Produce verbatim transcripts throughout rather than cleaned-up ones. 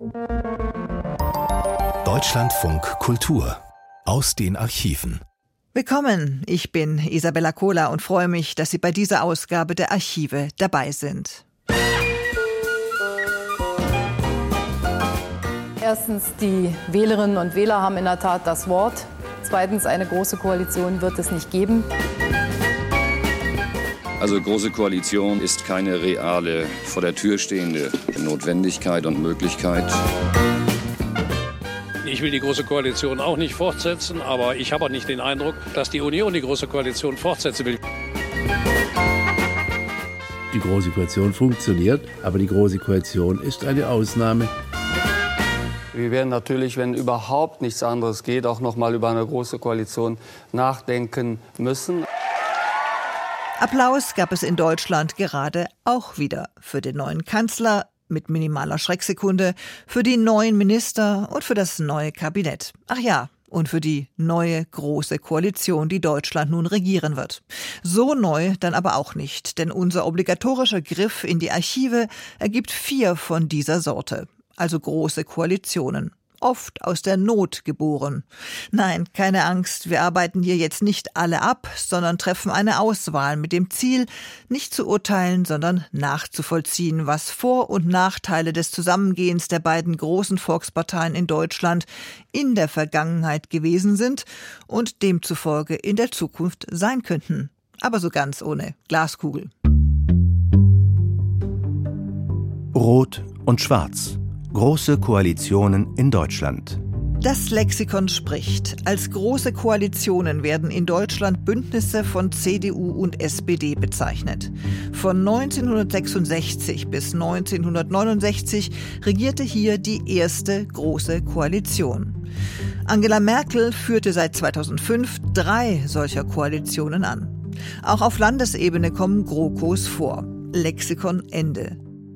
Deutschlandfunk Kultur aus den Archiven. Willkommen, ich bin Isabella Kohler und freue mich, dass Sie bei dieser Ausgabe der Archive dabei sind. Erstens, die Wählerinnen und Wähler haben in der Tat das Wort. Zweitens, eine große Koalition wird es nicht geben. Also große Koalition ist keine reale, vor der Tür stehende Notwendigkeit und Möglichkeit. Ich will die Große Koalition auch nicht fortsetzen, aber ich habe auch nicht den Eindruck, dass die Union die Große Koalition fortsetzen will. Die Große Koalition funktioniert, aber die Große Koalition ist eine Ausnahme. Wir werden natürlich, wenn überhaupt nichts anderes geht, auch noch mal über eine Große Koalition nachdenken müssen. Applaus gab es in Deutschland gerade auch wieder für den neuen Kanzler mit minimaler Schrecksekunde, für die neuen Minister und für das neue Kabinett. Ach ja, und für die neue große Koalition, die Deutschland nun regieren wird. So neu dann aber auch nicht, denn unser obligatorischer Griff in die Archive ergibt vier von dieser Sorte. Also große Koalitionen, oft aus der Not geboren. Nein, keine Angst, wir arbeiten hier jetzt nicht alle ab, sondern treffen eine Auswahl mit dem Ziel, nicht zu urteilen, sondern nachzuvollziehen, was Vor- und Nachteile des Zusammengehens der beiden großen Volksparteien in Deutschland in der Vergangenheit gewesen sind und demzufolge in der Zukunft sein könnten. Aber so ganz ohne Glaskugel. Rot und Schwarz. Große Koalitionen in Deutschland. Das Lexikon spricht. Als große Koalitionen werden in Deutschland Bündnisse von C D U und S P D bezeichnet. Von neunzehnhundertsechsundsechzig bis neunzehnhundertneunundsechzig regierte hier die erste große Koalition. Angela Merkel führte seit zweitausendfünf drei solcher Koalitionen an. Auch auf Landesebene kommen GroKos vor. Lexikon Ende.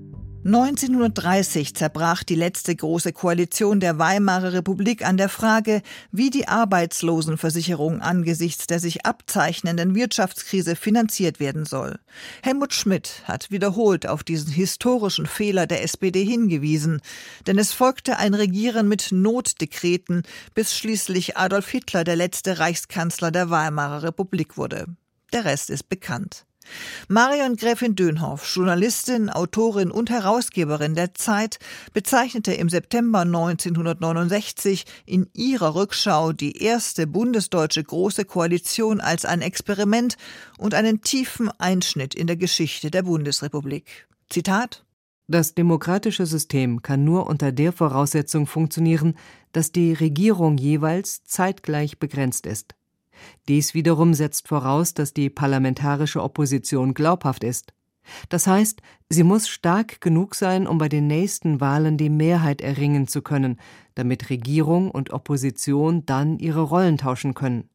neunzehnhundertdreißig zerbrach die letzte große Koalition der Weimarer Republik an der Frage, wie die Arbeitslosenversicherung angesichts der sich abzeichnenden Wirtschaftskrise finanziert werden soll. Helmut Schmidt hat wiederholt auf diesen historischen Fehler der S P D hingewiesen, denn es folgte ein Regieren mit Notdekreten, bis schließlich Adolf Hitler der letzte Reichskanzler der Weimarer Republik wurde. Der Rest ist bekannt. Marion Gräfin Dönhoff, Journalistin, Autorin und Herausgeberin der Zeit, bezeichnete im September neunzehnhundertneunundsechzig in ihrer Rückschau die erste bundesdeutsche Große Koalition als ein Experiment und einen tiefen Einschnitt in der Geschichte der Bundesrepublik. Zitat: Das demokratische System kann nur unter der Voraussetzung funktionieren, dass die Regierung jeweils zeitgleich begrenzt ist. Dies wiederum setzt voraus, dass die parlamentarische Opposition glaubhaft ist. Das heißt, sie muss stark genug sein, um bei den nächsten Wahlen die Mehrheit erringen zu können, damit Regierung und Opposition dann ihre Rollen tauschen können.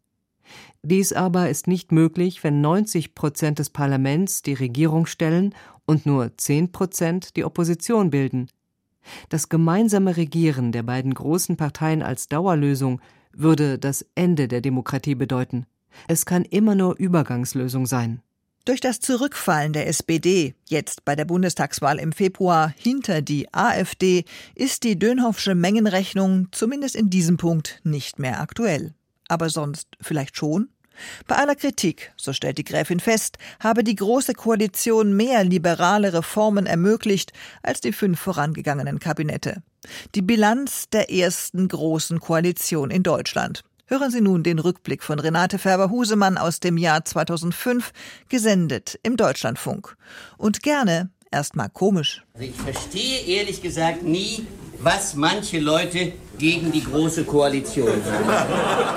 Dies aber ist nicht möglich, wenn neunzig Prozent des Parlaments die Regierung stellen und nur zehn Prozent die Opposition bilden. Das gemeinsame Regieren der beiden großen Parteien als Dauerlösung würde das Ende der Demokratie bedeuten. Es kann immer nur Übergangslösung sein. Durch das Zurückfallen der S P D, jetzt bei der Bundestagswahl im Februar, hinter die AfD, ist die Dönhoffsche Mengenrechnung zumindest in diesem Punkt nicht mehr aktuell. Aber sonst vielleicht schon? Bei aller Kritik, so stellt die Gräfin fest, habe die Große Koalition mehr liberale Reformen ermöglicht als die fünf vorangegangenen Kabinette. Die Bilanz der ersten großen Koalition in Deutschland. Hören Sie nun den Rückblick von Renate Färber-Husemann aus dem Jahr zweitausendfünf, gesendet im Deutschlandfunk. Und gerne erstmal komisch. Also ich verstehe ehrlich gesagt nie, was manche Leute gegen die Große Koalition sagen.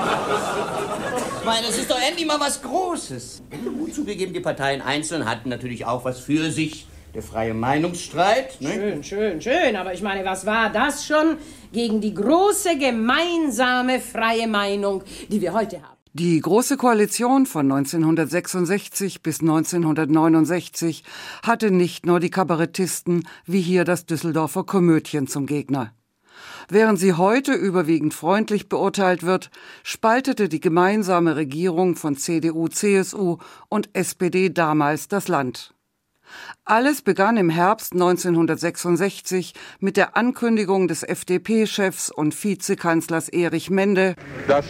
Ich meine, es ist doch endlich mal was Großes. Gut zugegeben, die Parteien einzeln hatten natürlich auch was für sich. Der freie Meinungsstreit. Ne? Schön, schön, schön. Aber ich meine, was war das schon gegen die große gemeinsame freie Meinung, die wir heute haben? Die Große Koalition von neunzehnhundertsechsundsechzig bis neunzehnhundertneunundsechzig hatte nicht nur die Kabarettisten wie hier das Düsseldorfer Komödien zum Gegner. Während sie heute überwiegend freundlich beurteilt wird, spaltete die gemeinsame Regierung von C D U, C S U und S P D damals das Land. Alles begann im Herbst neunzehnhundertsechsundsechzig mit der Ankündigung des F D P-Chefs und Vizekanzlers Erich Mende, dass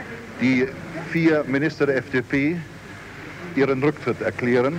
die vier Minister der F D P ihren Rücktritt erklären,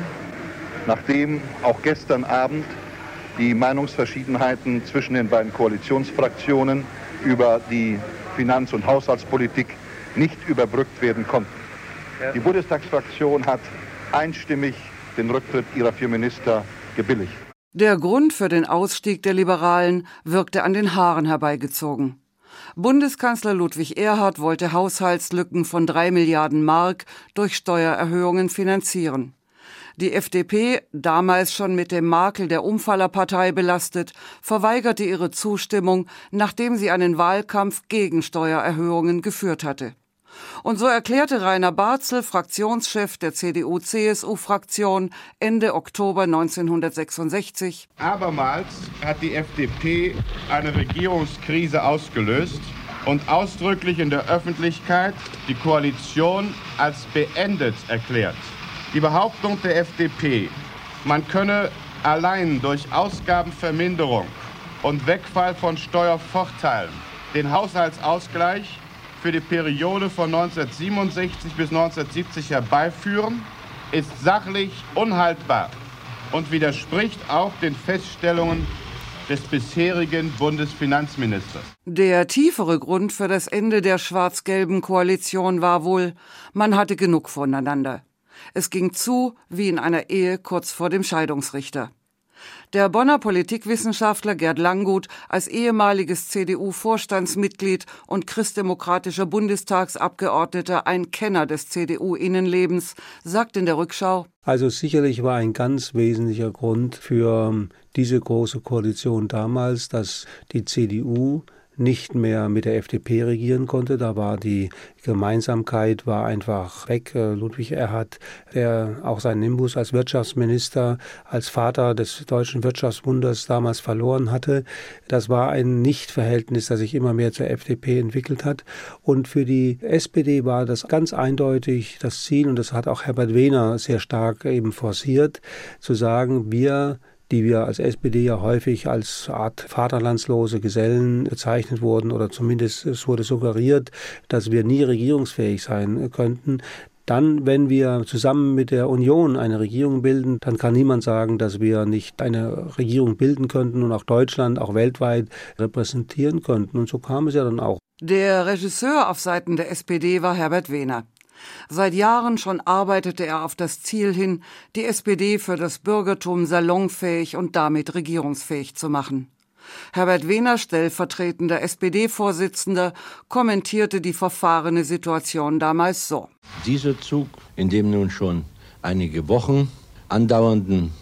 nachdem auch gestern Abend die Meinungsverschiedenheiten zwischen den beiden Koalitionsfraktionen über die Finanz- und Haushaltspolitik nicht überbrückt werden konnten. Die Bundestagsfraktion hat einstimmig den Rücktritt ihrer vier Minister gebilligt. Der Grund für den Ausstieg der Liberalen wirkte an den Haaren herbeigezogen. Bundeskanzler Ludwig Erhard wollte Haushaltslücken von drei Milliarden Mark durch Steuererhöhungen finanzieren. Die F D P, damals schon mit dem Makel der Umfallerpartei belastet, verweigerte ihre Zustimmung, nachdem sie einen Wahlkampf gegen Steuererhöhungen geführt hatte. Und so erklärte Rainer Barzel, Fraktionschef der C D U C S U-Fraktion, Ende Oktober neunzehnhundertsechsundsechzig: Abermals hat die F D P eine Regierungskrise ausgelöst und ausdrücklich in der Öffentlichkeit die Koalition als beendet erklärt. Die Behauptung der F D P, man könne allein durch Ausgabenverminderung und Wegfall von Steuervorteilen den Haushaltsausgleich für die Periode von neunzehnhundertsiebenundsechzig bis neunzehnhundertsiebzig herbeiführen, ist sachlich unhaltbar und widerspricht auch den Feststellungen des bisherigen Bundesfinanzministers. Der tiefere Grund für das Ende der schwarz-gelben Koalition war wohl, man hatte genug voneinander. Es ging zu wie in einer Ehe kurz vor dem Scheidungsrichter. Der Bonner Politikwissenschaftler Gerd Langguth, als ehemaliges C D U-Vorstandsmitglied und christdemokratischer Bundestagsabgeordneter ein Kenner des C D U-Innenlebens, sagt in der Rückschau: Also sicherlich war ein ganz wesentlicher Grund für diese große Koalition damals, dass die C D U nicht mehr mit der F D P regieren konnte. Da war die Gemeinsamkeit war einfach weg. Ludwig Erhard, der auch seinen Nimbus als Wirtschaftsminister, als Vater des deutschen Wirtschaftswunders damals verloren hatte. Das war ein Nichtverhältnis, das sich immer mehr zur F D P entwickelt hat. Und für die S P D war das ganz eindeutig das Ziel, und das hat auch Herbert Wehner sehr stark eben forciert, zu sagen, wir die wir als S P D ja häufig als Art vaterlandslose Gesellen bezeichnet wurden, oder zumindest es wurde suggeriert, dass wir nie regierungsfähig sein könnten. Dann, wenn wir zusammen mit der Union eine Regierung bilden, dann kann niemand sagen, dass wir nicht eine Regierung bilden könnten und auch Deutschland, auch weltweit repräsentieren könnten. Und so kam es ja dann auch. Der Regisseur auf Seiten der S P D war Herbert Wehner. Seit Jahren schon arbeitete er auf das Ziel hin, die S P D für das Bürgertum salonfähig und damit regierungsfähig zu machen. Herbert Wehner, stellvertretender S P D-Vorsitzender, kommentierte die verfahrene Situation damals so: Dieser Zug, in dem nun schon einige Wochen andauernden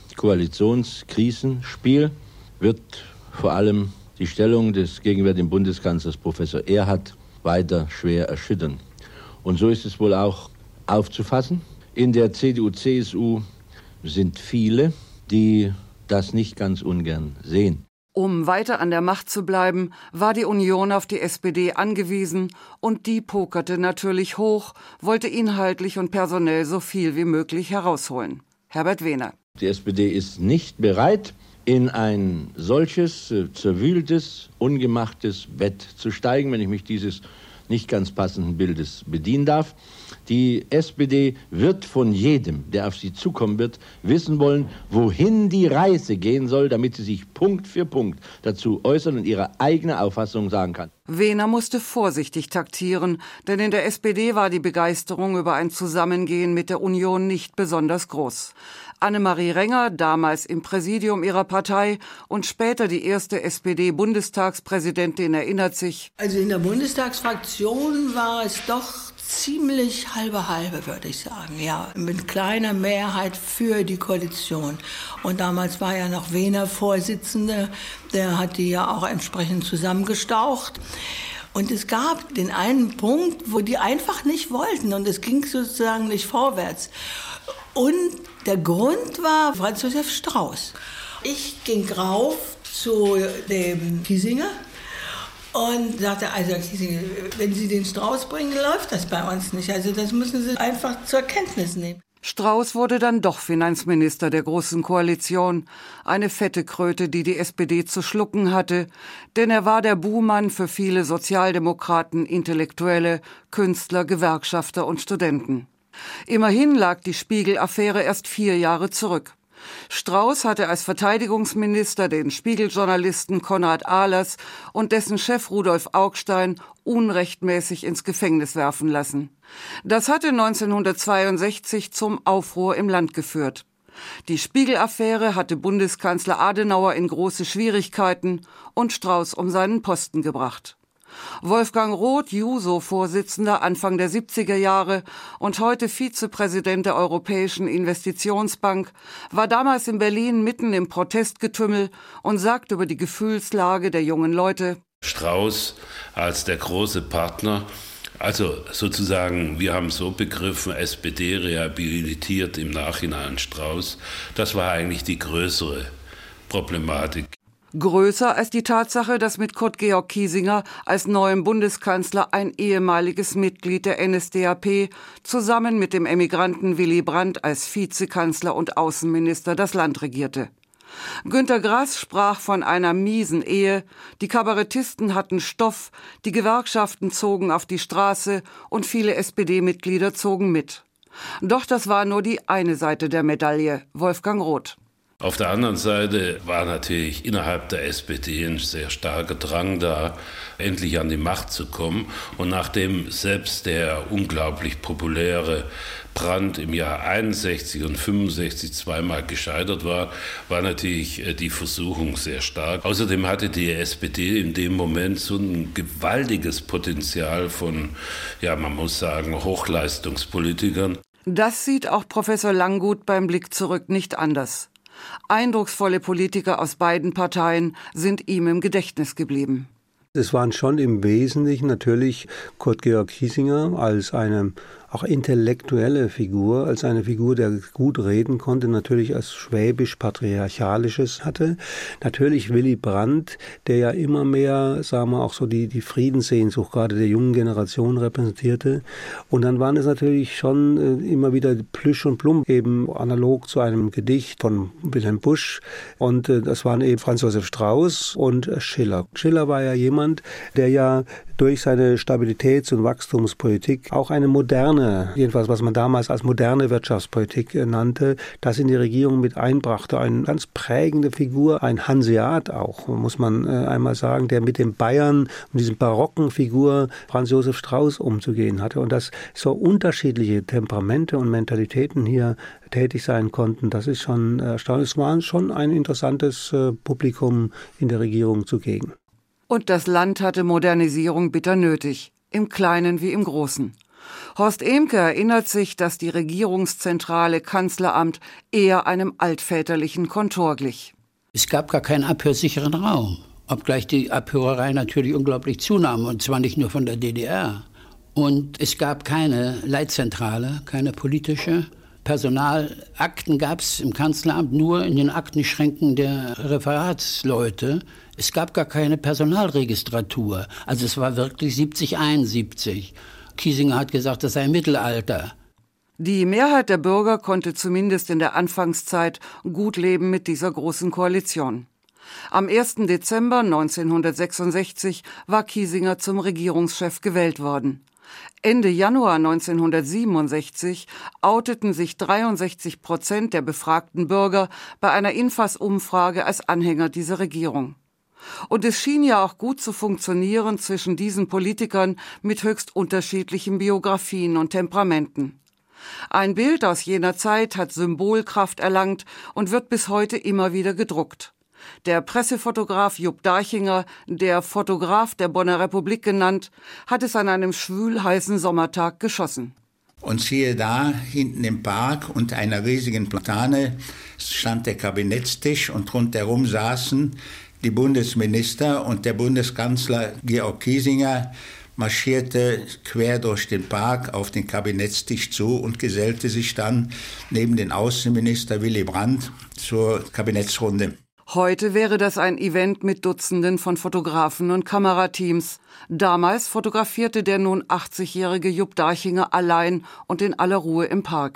Koalitionskrisenspiel, wird vor allem die Stellung des gegenwärtigen Bundeskanzlers Professor Erhard weiter schwer erschüttern. Und so ist es wohl auch aufzufassen. In der C D U C S U sind viele, die das nicht ganz ungern sehen. Um weiter an der Macht zu bleiben, war die Union auf die S P D angewiesen, und die pokerte natürlich hoch, wollte inhaltlich und personell so viel wie möglich herausholen. Herbert Wehner: Die S P D ist nicht bereit, in ein solches äh, zerwühltes, ungemachtes Bett zu steigen, wenn ich mich dieses nicht ganz passenden Bildes bedienen darf. Die S P D wird von jedem, der auf sie zukommen wird, wissen wollen, wohin die Reise gehen soll, damit sie sich Punkt für Punkt dazu äußern und ihre eigene Auffassung sagen kann. Wehner musste vorsichtig taktieren, denn in der S P D war die Begeisterung über ein Zusammengehen mit der Union nicht besonders groß. Annemarie Renger, damals im Präsidium ihrer Partei und später die erste S P D-Bundestagspräsidentin, erinnert sich: Also in der Bundestagsfraktion war es doch ziemlich halbe halbe, würde ich sagen, ja, mit kleiner Mehrheit für die Koalition. Und damals war ja noch Wehner Vorsitzender, der hat die ja auch entsprechend zusammengestaucht. Und es gab den einen Punkt, wo die einfach nicht wollten, und es ging sozusagen nicht vorwärts. Und der Grund war Franz Josef Strauß. Ich ging rauf zu dem Kiesinger und sagte: Also Kiesinger, wenn Sie den Strauß bringen, läuft das bei uns nicht. Also das müssen Sie einfach zur Kenntnis nehmen. Strauß wurde dann doch Finanzminister der Großen Koalition, eine fette Kröte, die die S P D zu schlucken hatte, denn er war der Buhmann für viele Sozialdemokraten, Intellektuelle, Künstler, Gewerkschafter und Studenten. Immerhin lag die Spiegel-Affäre erst vier Jahre zurück. Strauß hatte als Verteidigungsminister den Spiegeljournalisten Konrad Ahlers und dessen Chef Rudolf Augstein unrechtmäßig ins Gefängnis werfen lassen. Das hatte neunzehnhundertzweiundsechzig zum Aufruhr im Land geführt. Die Spiegel-Affäre hatte Bundeskanzler Adenauer in große Schwierigkeiten und Strauß um seinen Posten gebracht. Wolfgang Roth, Juso-Vorsitzender Anfang der siebziger Jahre und heute Vizepräsident der Europäischen Investitionsbank, war damals in Berlin mitten im Protestgetümmel und sagt über die Gefühlslage der jungen Leute: Strauß als der große Partner, also sozusagen, wir haben so begriffen, S P D rehabilitiert im Nachhinein Strauß, das war eigentlich die größere Problematik. Größer als die Tatsache, dass mit Kurt Georg Kiesinger als neuem Bundeskanzler ein ehemaliges Mitglied der N S D A P zusammen mit dem Emigranten Willy Brandt als Vizekanzler und Außenminister das Land regierte. Günter Grass sprach von einer miesen Ehe, die Kabarettisten hatten Stoff, die Gewerkschaften zogen auf die Straße und viele S P D-Mitglieder zogen mit. Doch das war nur die eine Seite der Medaille, Wolfgang Roth. Auf der anderen Seite war natürlich innerhalb der S P D ein sehr starker Drang da, endlich an die Macht zu kommen. Und nachdem selbst der unglaublich populäre Brandt im Jahr einundsechzig und fünfundsechzig zweimal gescheitert war, war natürlich die Versuchung sehr stark. Außerdem hatte die S P D in dem Moment so ein gewaltiges Potenzial von, ja, man muss sagen, Hochleistungspolitikern. Das sieht auch Professor Langguth beim Blick zurück nicht anders. Eindrucksvolle Politiker aus beiden Parteien sind ihm im Gedächtnis geblieben. Es waren schon im Wesentlichen natürlich Kurt Georg Kiesinger als eine auch intellektuelle Figur, als eine Figur, der gut reden konnte, natürlich als schwäbisch-patriarchalisches hatte. Natürlich Willy Brandt, der ja immer mehr, sagen wir, auch so die, die Friedenssehnsucht gerade der jungen Generation repräsentierte. Und dann waren es natürlich schon äh, immer wieder Plüsch und Plump, eben analog zu einem Gedicht von Wilhelm Busch. Und äh, das waren eben Franz Josef Strauß und äh, Schiller. Schiller war ja jemand, der ja durch seine Stabilitäts- und Wachstumspolitik auch eine moderne, jedenfalls was man damals als moderne Wirtschaftspolitik nannte, das in die Regierung mit einbrachte. Eine ganz prägende Figur, ein Hanseat auch, muss man einmal sagen, der mit den Bayern und diesem barocken Figur Franz Josef Strauß umzugehen hatte. Und dass so unterschiedliche Temperamente und Mentalitäten hier tätig sein konnten, das ist schon erstaunlich. Es war schon ein interessantes Publikum in der Regierung zugegen. Und das Land hatte Modernisierung bitter nötig, im Kleinen wie im Großen. Horst Ehmke erinnert sich, dass die regierungszentrale Kanzleramt eher einem altväterlichen Kontor glich. Es gab gar keinen abhörsicheren Raum, obgleich die Abhörerei natürlich unglaublich zunahm, und zwar nicht nur von der D D R. Und es gab keine Leitzentrale, keine politische. Personalakten gab es im Kanzleramt nur in den Aktenschränken der Referatsleute. Es gab gar keine Personalregistratur. Also es war wirklich siebzig, einundsiebzig. Kiesinger hat gesagt, das sei Mittelalter. Die Mehrheit der Bürger konnte zumindest in der Anfangszeit gut leben mit dieser großen Koalition. Am ersten Dezember neunzehnhundertsechsundsechzig war Kiesinger zum Regierungschef gewählt worden. Ende Januar neunzehnhundertsiebenundsechzig outeten sich dreiundsechzig Prozent der befragten Bürger bei einer Infas-Umfrage als Anhänger dieser Regierung. Und es schien ja auch gut zu funktionieren zwischen diesen Politikern mit höchst unterschiedlichen Biografien und Temperamenten. Ein Bild aus jener Zeit hat Symbolkraft erlangt und wird bis heute immer wieder gedruckt. Der Pressefotograf Jupp Darchinger, der Fotograf der Bonner Republik genannt, hat es an einem schwülheißen Sommertag geschossen. Und siehe da, hinten im Park unter einer riesigen Platane stand der Kabinettstisch und rundherum saßen die Bundesminister, und der Bundeskanzler Georg Kiesinger marschierte quer durch den Park auf den Kabinettstisch zu und gesellte sich dann neben den Außenminister Willy Brandt zur Kabinettsrunde. Heute wäre das ein Event mit Dutzenden von Fotografen und Kamerateams. Damals fotografierte der nun achtzigjährige Jupp Darchinger allein und in aller Ruhe im Park.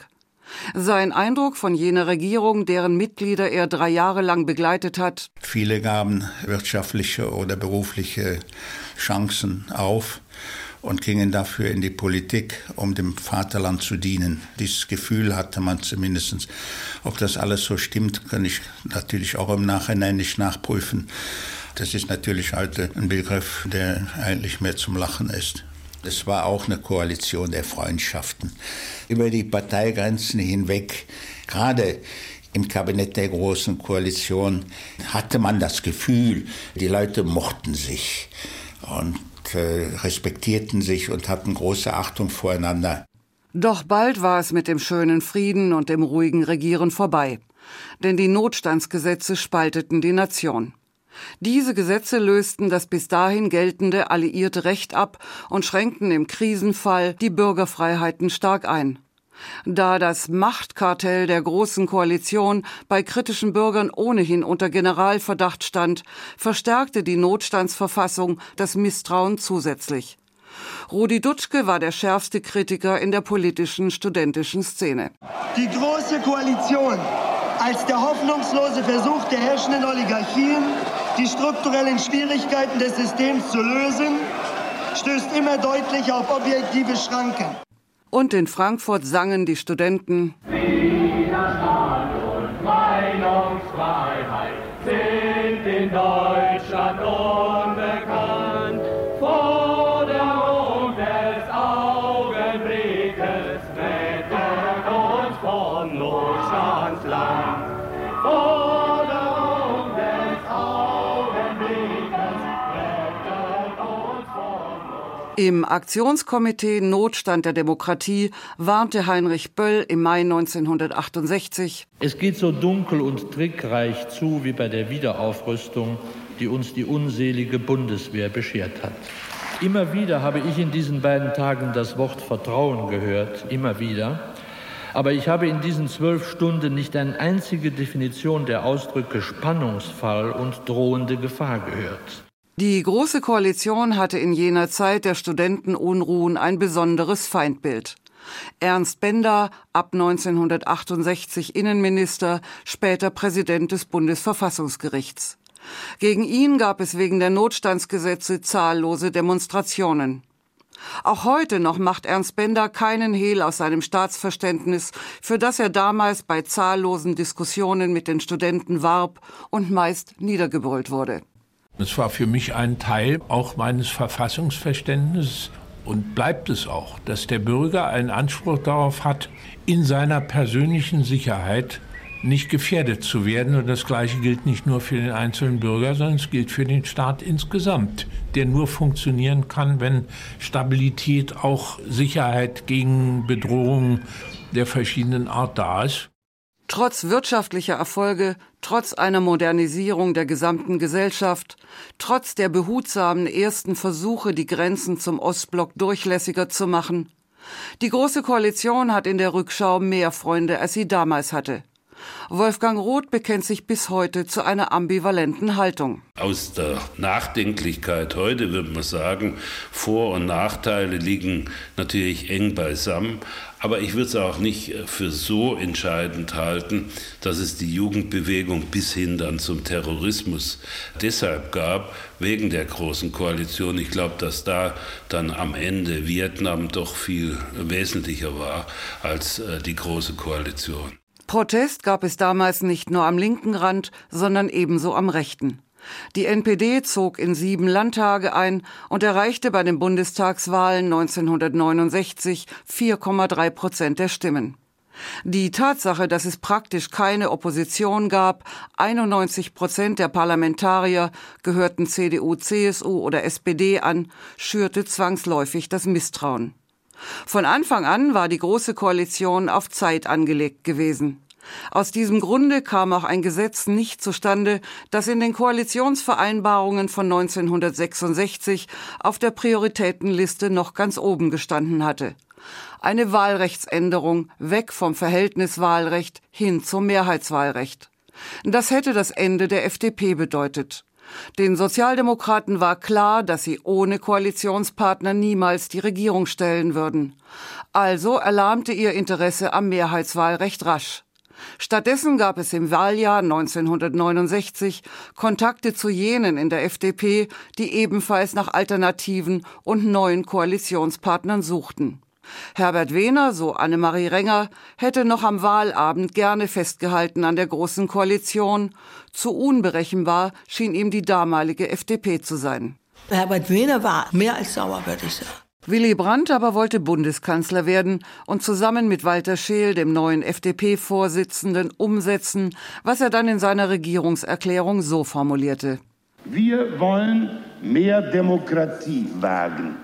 Sein Eindruck von jener Regierung, deren Mitglieder er drei Jahre lang begleitet hat: Viele gaben wirtschaftliche oder berufliche Chancen auf und gingen dafür in die Politik, um dem Vaterland zu dienen. Dieses Gefühl hatte man zumindest. Ob das alles so stimmt, kann ich natürlich auch im Nachhinein nicht nachprüfen. Das ist natürlich heute ein Begriff, der eigentlich mehr zum Lachen ist. Es war auch eine Koalition der Freundschaften. Über die Parteigrenzen hinweg, gerade im Kabinett der Großen Koalition, hatte man das Gefühl, die Leute mochten sich und äh, respektierten sich und hatten große Achtung voreinander. Doch bald war es mit dem schönen Frieden und dem ruhigen Regieren vorbei. Denn die Notstandsgesetze spalteten die Nation. Diese Gesetze lösten das bis dahin geltende alliierte Recht ab und schränkten im Krisenfall die Bürgerfreiheiten stark ein. Da das Machtkartell der Großen Koalition bei kritischen Bürgern ohnehin unter Generalverdacht stand, verstärkte die Notstandsverfassung das Misstrauen zusätzlich. Rudi Dutschke war der schärfste Kritiker in der politischen studentischen Szene. Die Große Koalition als der hoffnungslose Versuch der herrschenden Oligarchien, die strukturellen Schwierigkeiten des Systems zu lösen, stößt immer deutlicher auf objektive Schranken. Und in Frankfurt sangen die Studenten: Widerstand und Meinungsfreiheit sind in Deutschland unbekannt. Forderung des Augenblickes rettet uns von Notstandsland. Forderung des Augenblickes rettet uns von Notstandsland. Im Aktionskomitee Notstand der Demokratie warnte Heinrich Böll im Mai neunzehnhundertachtundsechzig: Es geht so dunkel und trickreich zu wie bei der Wiederaufrüstung, die uns die unselige Bundeswehr beschert hat. Immer wieder habe ich in diesen beiden Tagen das Wort Vertrauen gehört, immer wieder. Aber ich habe in diesen zwölf Stunden nicht eine einzige Definition der Ausdrücke Spannungsfall und drohende Gefahr gehört. Die Große Koalition hatte in jener Zeit der Studentenunruhen ein besonderes Feindbild. Ernst Bender, ab neunzehnhundertachtundsechzig Innenminister, später Präsident des Bundesverfassungsgerichts. Gegen ihn gab es wegen der Notstandsgesetze zahllose Demonstrationen. Auch heute noch macht Ernst Bender keinen Hehl aus seinem Staatsverständnis, für das er damals bei zahllosen Diskussionen mit den Studenten warb und meist niedergebrüllt wurde. Es war für mich ein Teil auch meines Verfassungsverständnisses und bleibt es auch, dass der Bürger einen Anspruch darauf hat, in seiner persönlichen Sicherheit nicht gefährdet zu werden. Und das Gleiche gilt nicht nur für den einzelnen Bürger, sondern es gilt für den Staat insgesamt, der nur funktionieren kann, wenn Stabilität, auch Sicherheit gegen Bedrohungen der verschiedenen Art da ist. Trotz wirtschaftlicher Erfolge, trotz einer Modernisierung der gesamten Gesellschaft, trotz der behutsamen ersten Versuche, die Grenzen zum Ostblock durchlässiger zu machen, die Große Koalition hat in der Rückschau mehr Freunde, als sie damals hatte. Wolfgang Roth bekennt sich bis heute zu einer ambivalenten Haltung. Aus der Nachdenklichkeit heute würde man sagen, Vor- und Nachteile liegen natürlich eng beisammen. Aber ich würde es auch nicht für so entscheidend halten, dass es die Jugendbewegung bis hin dann zum Terrorismus deshalb gab, wegen der Großen Koalition. Ich glaube, dass da dann am Ende Vietnam doch viel wesentlicher war als die Große Koalition. Protest gab es damals nicht nur am linken Rand, sondern ebenso am rechten. Die N P D zog in sieben Landtage ein und erreichte bei den Bundestagswahlen neunzehnhundertneunundsechzig vier Komma drei Prozent der Stimmen. Die Tatsache, dass es praktisch keine Opposition gab, einundneunzig Prozent der Parlamentarier gehörten C D U, C S U oder S P D an, schürte zwangsläufig das Misstrauen. Von Anfang an war die Große Koalition auf Zeit angelegt gewesen. Aus diesem Grunde kam auch ein Gesetz nicht zustande, das in den Koalitionsvereinbarungen von neunzehnhundertsechsundsechzig auf der Prioritätenliste noch ganz oben gestanden hatte. Eine Wahlrechtsänderung weg vom Verhältniswahlrecht hin zum Mehrheitswahlrecht. Das hätte das Ende der F D P bedeutet. Den Sozialdemokraten war klar, dass sie ohne Koalitionspartner niemals die Regierung stellen würden. Also erlahmte ihr Interesse am Mehrheitswahlrecht rasch. Stattdessen gab es im Wahljahr neunzehnhundertneunundsechzig Kontakte zu jenen in der F D P, die ebenfalls nach Alternativen und neuen Koalitionspartnern suchten. Herbert Wehner, so Annemarie Renger, hätte noch am Wahlabend gerne festgehalten an der Großen Koalition. Zu unberechenbar schien ihm die damalige F D P zu sein. Herbert Wehner war mehr als sauer, würde ich sagen. Willy Brandt aber wollte Bundeskanzler werden und zusammen mit Walter Scheel, dem neuen F D P-Vorsitzenden, umsetzen, was er dann in seiner Regierungserklärung so formulierte: Wir wollen mehr Demokratie wagen.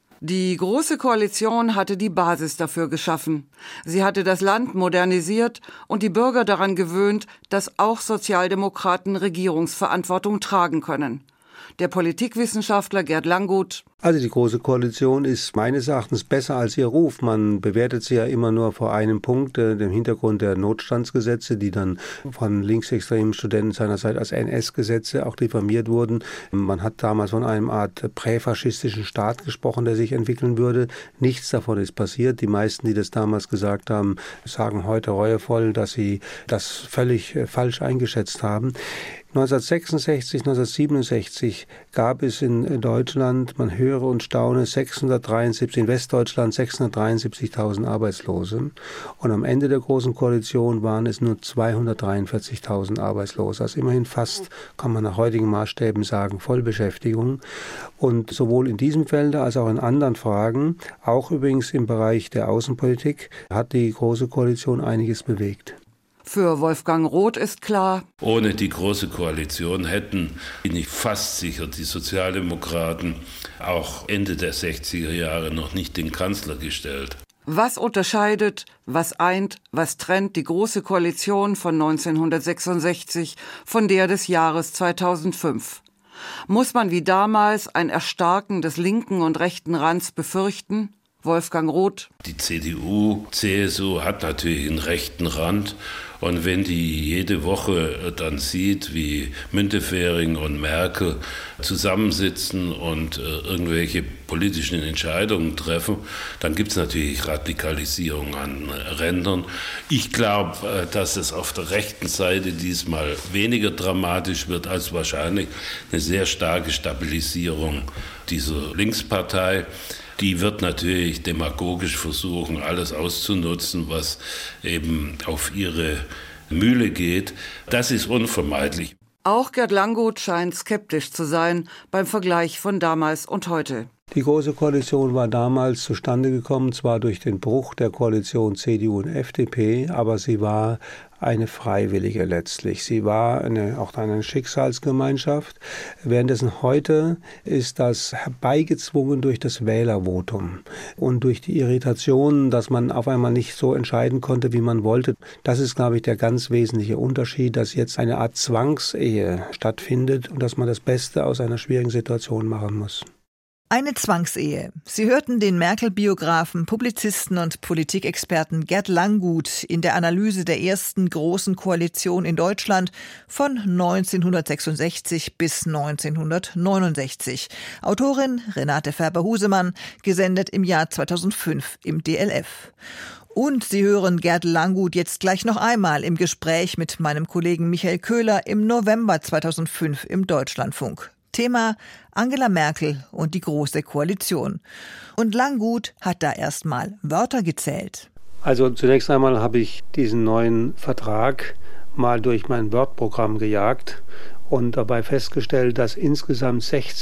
Die Große Koalition hatte die Basis dafür geschaffen. Sie hatte das Land modernisiert und die Bürger daran gewöhnt, dass auch Sozialdemokraten Regierungsverantwortung tragen können. Der Politikwissenschaftler Gerd Langguth: Also die Große Koalition ist meines Erachtens besser als ihr Ruf. Man bewertet sie ja immer nur vor einem Punkt, äh, dem Hintergrund der Notstandsgesetze, die dann von linksextremen Studenten seinerzeit als N S-Gesetze auch diffamiert wurden. Man hat damals von einem Art präfaschistischen Staat gesprochen, der sich entwickeln würde. Nichts davon ist passiert. Die meisten, die das damals gesagt haben, sagen heute reuevoll, dass sie das völlig äh, falsch eingeschätzt haben. neunzehnhundertsechsundsechzig, neunzehnhundertsiebenundsechzig gab es in Deutschland, man höre und staune, sechshundertdreiundsiebzig, in Westdeutschland sechshundertdreiundsiebzigtausend Arbeitslose. Und am Ende der Großen Koalition waren es nur zweihundertdreiundvierzigtausend Arbeitslose. Also immerhin fast, kann man nach heutigen Maßstäben sagen, Vollbeschäftigung. Und sowohl in diesem Felde als auch in anderen Fragen, auch übrigens im Bereich der Außenpolitik, hat die Große Koalition einiges bewegt. Für Wolfgang Roth ist klar: Ohne die Große Koalition hätten, bin ich fast sicher, die Sozialdemokraten auch Ende der sechziger Jahre noch nicht den Kanzler gestellt. Was unterscheidet, was eint, was trennt die Große Koalition von neunzehnhundertsechsundsechzig von der des Jahres zweitausendfünf? Muss man wie damals ein Erstarken des linken und rechten Rands befürchten? Wolfgang Roth: Die C D U, C S U hat natürlich einen rechten Rand. Und wenn die jede Woche dann sieht, wie Müntefering und Merkel zusammensitzen und äh, irgendwelche politischen Entscheidungen treffen, dann gibt es natürlich Radikalisierung an äh, Rändern. Ich glaube, äh, dass es auf der rechten Seite diesmal weniger dramatisch wird als wahrscheinlich eine sehr starke Stabilisierung dieser Linkspartei. Die wird natürlich demagogisch versuchen, alles auszunutzen, was eben auf ihre Mühle geht. Das ist unvermeidlich. Auch Gerd Langguth scheint skeptisch zu sein beim Vergleich von damals und heute. Die Große Koalition war damals zustande gekommen, zwar durch den Bruch der Koalition C D U und F D P, aber sie war eine freiwillige letztlich. Sie war eine, auch eine Schicksalsgemeinschaft. Währenddessen heute ist das herbeigezwungen durch das Wählervotum und durch die Irritation, dass man auf einmal nicht so entscheiden konnte, wie man wollte. Das ist, glaube ich, der ganz wesentliche Unterschied, dass jetzt eine Art Zwangsehe stattfindet und dass man das Beste aus einer schwierigen Situation machen muss. Eine Zwangsehe. Sie hörten den Merkel-Biografen, Publizisten und Politikexperten Gerd Langguth in der Analyse der ersten Großen Koalition in Deutschland von neunzehnhundertsechsundsechzig bis neunzehnhundertneunundsechzig. Autorin Renate Färber-Husemann, gesendet im Jahr zweitausendfünf im D L F. Und Sie hören Gerd Langguth jetzt gleich noch einmal im Gespräch mit meinem Kollegen Michael Köhler im November zweitausendfünf im Deutschlandfunk. Thema Angela Merkel und die Große Koalition. Und Langguth hat da erstmal Wörter gezählt. Also zunächst einmal habe ich diesen neuen Vertrag mal durch mein Word-Programm gejagt und dabei festgestellt, dass insgesamt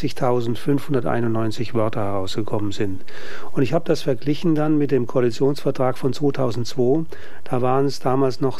sechzigtausendfünfhunderteinundneunzig Wörter herausgekommen sind. Und ich habe das verglichen dann mit dem Koalitionsvertrag von zweitausendzwei. Da waren es damals noch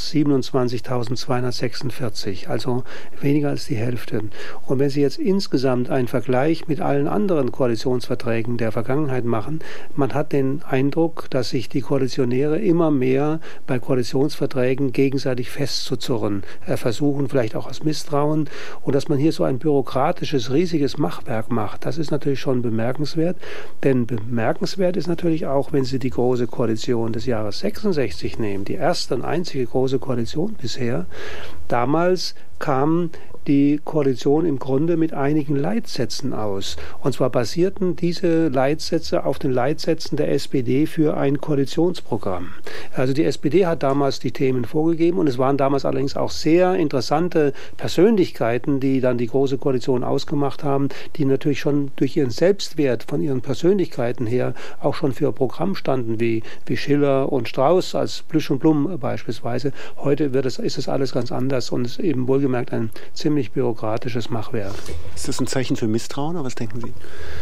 siebenundzwanzigtausendzweihundertsechsundvierzig, also weniger als die Hälfte. Und wenn Sie jetzt insgesamt einen Vergleich mit allen anderen Koalitionsverträgen der Vergangenheit machen, man hat den Eindruck, dass sich die Koalitionäre immer mehr bei Koalitionsverträgen gegenseitig festzuzurren äh, versuchen, vielleicht auch aus Misstrauen. Und dass man hier so ein bürokratisches, riesiges Machwerk macht, das ist natürlich schon bemerkenswert. Denn bemerkenswert ist natürlich auch, wenn Sie die Große Koalition des Jahres sechsundsechzig nehmen, die erste und einzige Große Koalition bisher. Damals kam die Koalition im Grunde mit einigen Leitsätzen aus. Und zwar basierten diese Leitsätze auf den Leitsätzen der S P D für ein Koalitionsprogramm. Also die S P D hat damals die Themen vorgegeben und es waren damals allerdings auch sehr interessante Persönlichkeiten, die dann die Große Koalition ausgemacht haben, die natürlich schon durch ihren Selbstwert von ihren Persönlichkeiten her auch schon für Programm standen, wie, wie Schiller und Strauß als Plüsch und Blum beispielsweise. Heute wird es, ist es alles ganz anders und ist eben wohlgemerkt ein ziemlich bürokratisches Machwerk. Ist das ein Zeichen für Misstrauen oder was denken Sie?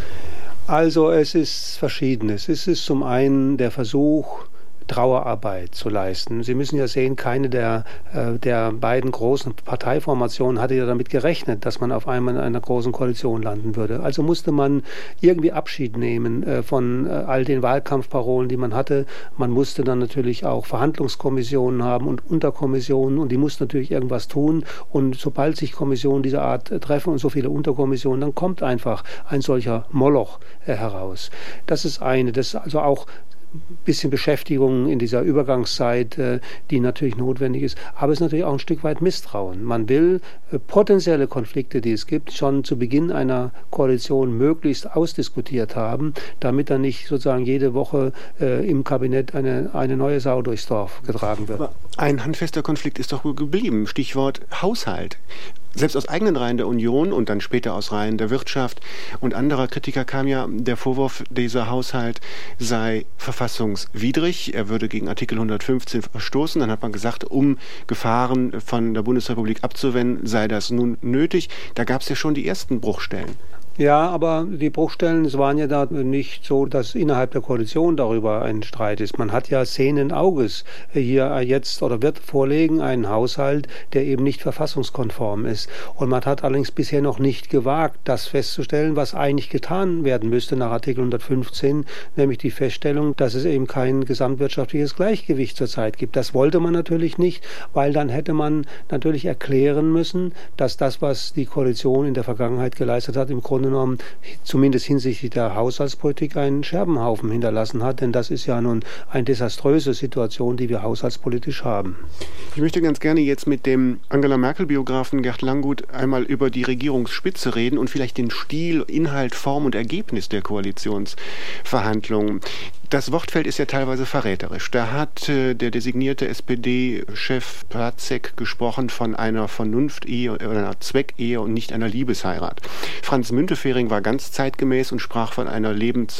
Also es ist Verschiedenes. Es ist zum einen der Versuch, Trauerarbeit zu leisten. Sie müssen ja sehen, keine der, äh, der beiden großen Parteiformationen hatte ja damit gerechnet, dass man auf einmal in einer großen Koalition landen würde. Also musste man irgendwie Abschied nehmen äh, von äh, all den Wahlkampfparolen, die man hatte. Man musste dann natürlich auch Verhandlungskommissionen haben und Unterkommissionen und die mussten natürlich irgendwas tun. Und sobald sich Kommissionen dieser Art äh, treffen und so viele Unterkommissionen, dann kommt einfach ein solcher Moloch äh, heraus. Das ist eine. Das ist also auch bisschen Beschäftigung in dieser Übergangszeit, die natürlich notwendig ist. Aber es ist natürlich auch ein Stück weit Misstrauen. Man will potenzielle Konflikte, die es gibt, schon zu Beginn einer Koalition möglichst ausdiskutiert haben, damit dann nicht sozusagen jede Woche äh, im Kabinett eine, eine neue Sau durchs Dorf getragen wird. Aber ein handfester Konflikt ist doch geblieben. Stichwort Haushalt. Selbst aus eigenen Reihen der Union und dann später aus Reihen der Wirtschaft und anderer Kritiker kam ja der Vorwurf, dieser Haushalt sei verfassungswidrig. Er würde gegen Artikel hundertfünfzehn verstoßen. Dann hat man gesagt, um Gefahren von der Bundesrepublik abzuwenden, sei das nun nötig. Da gab es ja schon die ersten Bruchstellen. Ja, aber die Bruchstellen, es waren ja da nicht so, dass innerhalb der Koalition darüber ein Streit ist. Man hat ja sehenden Auges hier jetzt oder wird vorlegen einen Haushalt, der eben nicht verfassungskonform ist. Und man hat allerdings bisher noch nicht gewagt, das festzustellen, was eigentlich getan werden müsste nach Artikel hundertfünfzehn, nämlich die Feststellung, dass es eben kein gesamtwirtschaftliches Gleichgewicht zurzeit gibt. Das wollte man natürlich nicht, weil dann hätte man natürlich erklären müssen, dass das, was die Koalition in der Vergangenheit geleistet hat, im Grunde genommen, zumindest hinsichtlich der Haushaltspolitik, einen Scherbenhaufen hinterlassen hat, denn das ist ja nun eine desaströse Situation, die wir haushaltspolitisch haben. Ich möchte ganz gerne jetzt mit dem Angela-Merkel-Biografen Gerd Langguth einmal über die Regierungsspitze reden und vielleicht den Stil, Inhalt, Form und Ergebnis der Koalitionsverhandlungen. Das Wortfeld ist ja teilweise verräterisch. Da hat äh, der designierte S P D-Chef Pacek gesprochen von einer Vernunftehe oder einer Zweckehe und nicht einer Liebesheirat. Franz Müntefering war ganz zeitgemäß und sprach von einer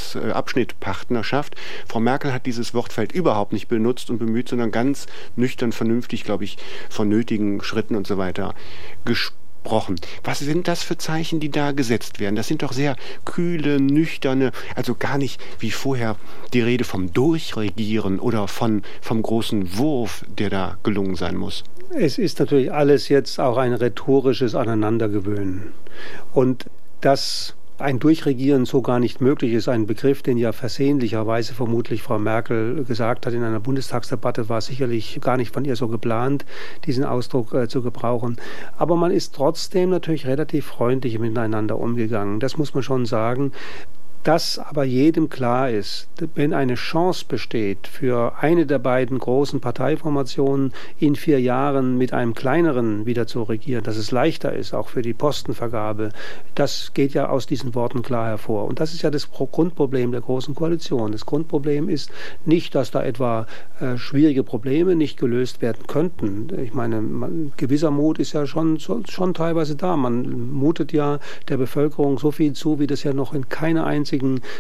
Lebensabschnittpartnerschaft. Frau Merkel hat dieses Wortfeld überhaupt nicht benutzt und bemüht, sondern ganz nüchtern, vernünftig, glaube ich, von nötigen Schritten und so weiter gesprochen. Was sind das für Zeichen, die da gesetzt werden? Das sind doch sehr kühle, nüchterne, also gar nicht wie vorher die Rede vom Durchregieren oder von, vom großen Wurf, der da gelungen sein muss. Es ist natürlich alles jetzt auch ein rhetorisches Aneinandergewöhnen. Und das ein Durchregieren so gar nicht möglich ist, ein Begriff, den ja versehentlicherweise vermutlich Frau Merkel gesagt hat in einer Bundestagsdebatte, war sicherlich gar nicht von ihr so geplant, diesen Ausdruck äh, zu gebrauchen. Aber man ist trotzdem natürlich relativ freundlich miteinander umgegangen. Das muss man schon sagen. Dass aber jedem klar ist, wenn eine Chance besteht, für eine der beiden großen Parteiformationen in vier Jahren mit einem kleineren wieder zu regieren, dass es leichter ist, auch für die Postenvergabe, das geht ja aus diesen Worten klar hervor. Und das ist ja das Grundproblem der Großen Koalition. Das Grundproblem ist nicht, dass da etwa äh, schwierige Probleme nicht gelöst werden könnten. Ich meine, man, gewisser Mut ist ja schon, schon teilweise da. Man mutet ja der Bevölkerung so viel zu, wie das ja noch in keiner einzigen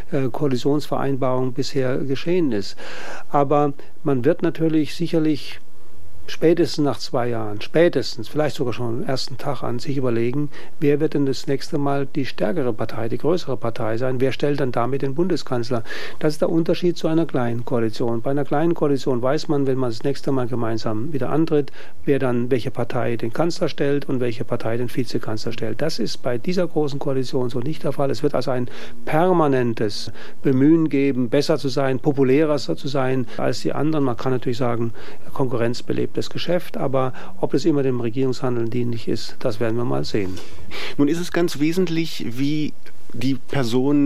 Koalitionsvereinbarung bisher geschehen ist. Aber man wird natürlich sicherlich spätestens nach zwei Jahren, spätestens, vielleicht sogar schon am ersten Tag an, sich überlegen, wer wird denn das nächste Mal die stärkere Partei, die größere Partei sein, wer stellt dann damit den Bundeskanzler. Das ist der Unterschied zu einer kleinen Koalition. Bei einer kleinen Koalition weiß man, wenn man das nächste Mal gemeinsam wieder antritt, wer dann welche Partei den Kanzler stellt und welche Partei den Vizekanzler stellt. Das ist bei dieser großen Koalition so nicht der Fall. Es wird also ein permanentes Bemühen geben, besser zu sein, populärer zu sein als die anderen. Man kann natürlich sagen, Konkurrenz belebt das Geschäft, aber ob es immer dem Regierungshandeln dienlich ist, das werden wir mal sehen. Nun ist es ganz wesentlich, wie die Personen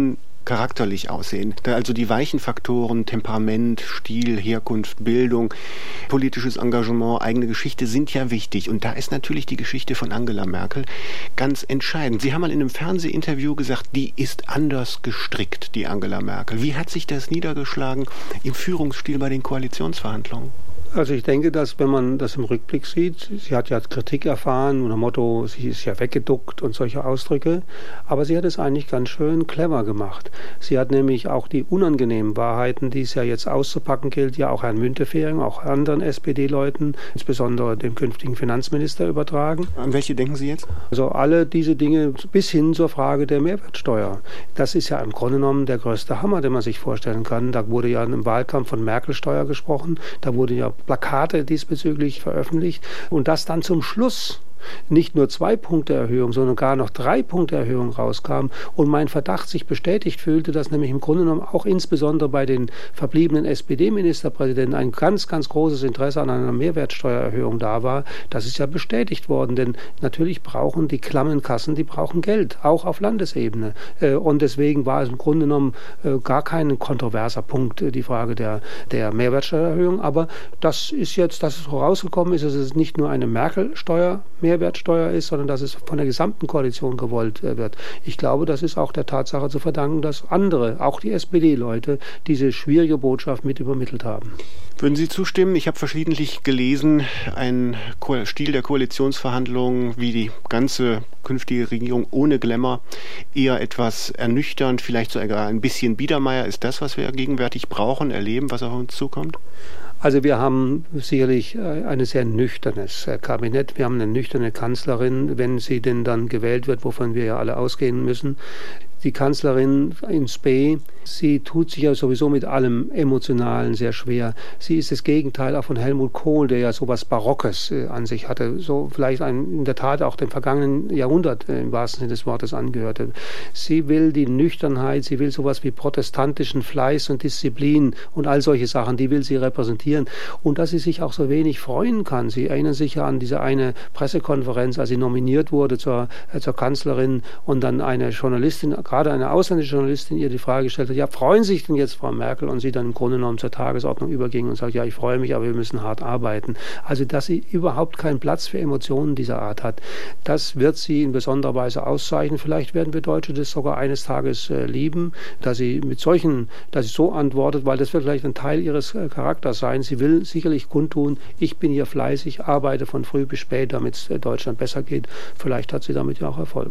charakterlich aussehen. Da also die weichen Faktoren, Temperament, Stil, Herkunft, Bildung, politisches Engagement, eigene Geschichte sind ja wichtig. Und da ist natürlich die Geschichte von Angela Merkel ganz entscheidend. Sie haben mal in einem Fernsehinterview gesagt, die ist anders gestrickt, die Angela Merkel. Wie hat sich das niedergeschlagen im Führungsstil bei den Koalitionsverhandlungen? Also ich denke, dass wenn man das im Rückblick sieht, sie hat ja Kritik erfahren unter dem Motto, sie ist ja weggeduckt und solche Ausdrücke, aber sie hat es eigentlich ganz schön clever gemacht. Sie hat nämlich auch die unangenehmen Wahrheiten, die es ja jetzt auszupacken gilt, ja auch Herrn Müntefering, auch anderen S P D-Leuten, insbesondere dem künftigen Finanzminister übertragen. An welche denken Sie jetzt? Also alle diese Dinge bis hin zur Frage der Mehrwertsteuer. Das ist ja im Grunde genommen der größte Hammer, den man sich vorstellen kann. Da wurde ja im Wahlkampf von Merkel-Steuer gesprochen, da wurde ja Plakate diesbezüglich veröffentlicht und das dann zum Schluss nicht nur zwei Punkte Erhöhung, sondern gar noch drei Punkte Erhöhung rauskam und mein Verdacht sich bestätigt fühlte, dass nämlich im Grunde genommen auch insbesondere bei den verbliebenen S P D-Ministerpräsidenten ein ganz, ganz großes Interesse an einer Mehrwertsteuererhöhung da war. Das ist ja bestätigt worden, denn natürlich brauchen die klammen Kassen, die brauchen Geld, auch auf Landesebene. Und deswegen war es im Grunde genommen gar kein kontroverser Punkt, die Frage der, der Mehrwertsteuererhöhung. Aber das ist jetzt, dass es rausgekommen ist, dass es nicht nur eine Merkel-Steuer Mehrwertsteuer ist, sondern dass es von der gesamten Koalition gewollt wird. Ich glaube, das ist auch der Tatsache zu verdanken, dass andere, auch die S P D-Leute, diese schwierige Botschaft mit übermittelt haben. Würden Sie zustimmen? Ich habe verschiedentlich gelesen, ein Stil der Koalitionsverhandlungen wie die ganze künftige Regierung ohne Glamour, eher etwas ernüchternd, vielleicht sogar ein bisschen Biedermeier. Ist das, was wir gegenwärtig brauchen, erleben, was auf uns zukommt? Also wir haben sicherlich ein sehr nüchternes Kabinett. Wir haben eine nüchterne Kanzlerin, wenn sie denn dann gewählt wird, wovon wir ja alle ausgehen müssen. Die Kanzlerin in Spee, sie tut sich ja sowieso mit allem Emotionalen sehr schwer. Sie ist das Gegenteil auch von Helmut Kohl, der ja sowas Barockes äh, an sich hatte, so vielleicht ein, in der Tat auch dem vergangenen Jahrhundert äh, im wahrsten Sinne des Wortes angehörte. Sie will die Nüchternheit, sie will sowas wie protestantischen Fleiß und Disziplin und all solche Sachen, die will sie repräsentieren. Und dass sie sich auch so wenig freuen kann. Sie erinnern sich ja an diese eine Pressekonferenz, als sie nominiert wurde zur, äh, zur Kanzlerin und dann eine Journalistin, gerade eine ausländische Journalistin, ihr die Frage gestellt hat, ja, freuen Sie sich denn jetzt, Frau Merkel? Und sie dann im Grunde genommen zur Tagesordnung überging und sagt, ja, ich freue mich, aber wir müssen hart arbeiten. Also, dass sie überhaupt keinen Platz für Emotionen dieser Art hat, das wird sie in besonderer Weise auszeichnen. Vielleicht werden wir Deutsche das sogar eines Tages äh, lieben, dass sie mit solchen, dass sie so antwortet, weil das wird vielleicht ein Teil ihres äh, Charakters sein. Sie will sicherlich kundtun, ich bin hier fleißig, arbeite von früh bis spät, damit es äh, Deutschland besser geht. Vielleicht hat sie damit ja auch Erfolg.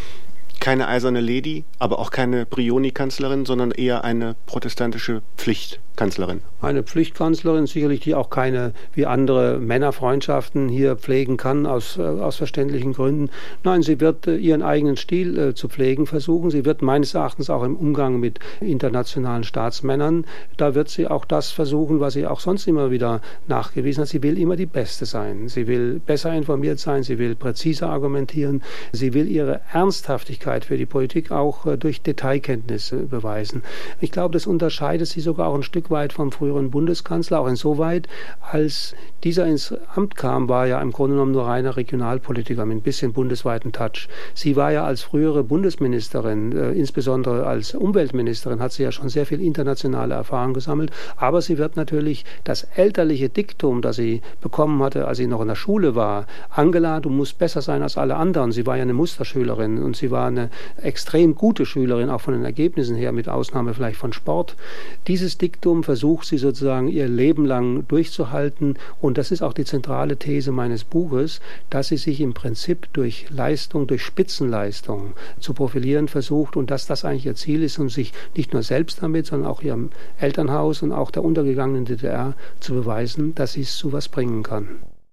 Keine eiserne Lady, aber auch keine Brioni-Kanzlerin, sondern eher eine protestantische Pflichtkanzlerin. Eine Pflichtkanzlerin, sicherlich, die auch keine wie andere Männerfreundschaften hier pflegen kann, aus, äh, aus verständlichen Gründen. Nein, sie wird äh, ihren eigenen Stil äh, zu pflegen versuchen. Sie wird meines Erachtens auch im Umgang mit internationalen Staatsmännern, da wird sie auch das versuchen, was sie auch sonst immer wieder nachgewiesen hat. Sie will immer die Beste sein. Sie will besser informiert sein, sie will präziser argumentieren, sie will ihre Ernsthaftigkeit für die Politik auch äh, durch Detailkenntnisse beweisen. Ich glaube, das unterscheidet sie sogar auch ein Stück weit vom früheren Bundeskanzler, auch insoweit, als dieser ins Amt kam, war ja im Grunde genommen nur reiner Regionalpolitiker mit ein bisschen bundesweiten Touch. Sie war ja als frühere Bundesministerin, äh, insbesondere als Umweltministerin, hat sie ja schon sehr viel internationale Erfahrung gesammelt, aber sie wird natürlich das elterliche Diktum, das sie bekommen hatte, als sie noch in der Schule war, Angela, du musst besser sein als alle anderen. Sie war ja eine Musterschülerin und sie war eine extrem gute Schülerin, auch von den Ergebnissen her, mit Ausnahme vielleicht von Sport. Dieses Diktum versucht sie sozusagen ihr Leben lang durchzuhalten und das ist auch die zentrale These meines Buches, dass sie sich im Prinzip durch Leistung, durch Spitzenleistung zu profilieren versucht und dass das eigentlich ihr Ziel ist, um sich nicht nur selbst damit, sondern auch ihrem Elternhaus und auch der untergegangenen D D R zu beweisen, dass sie es zu was bringen kann.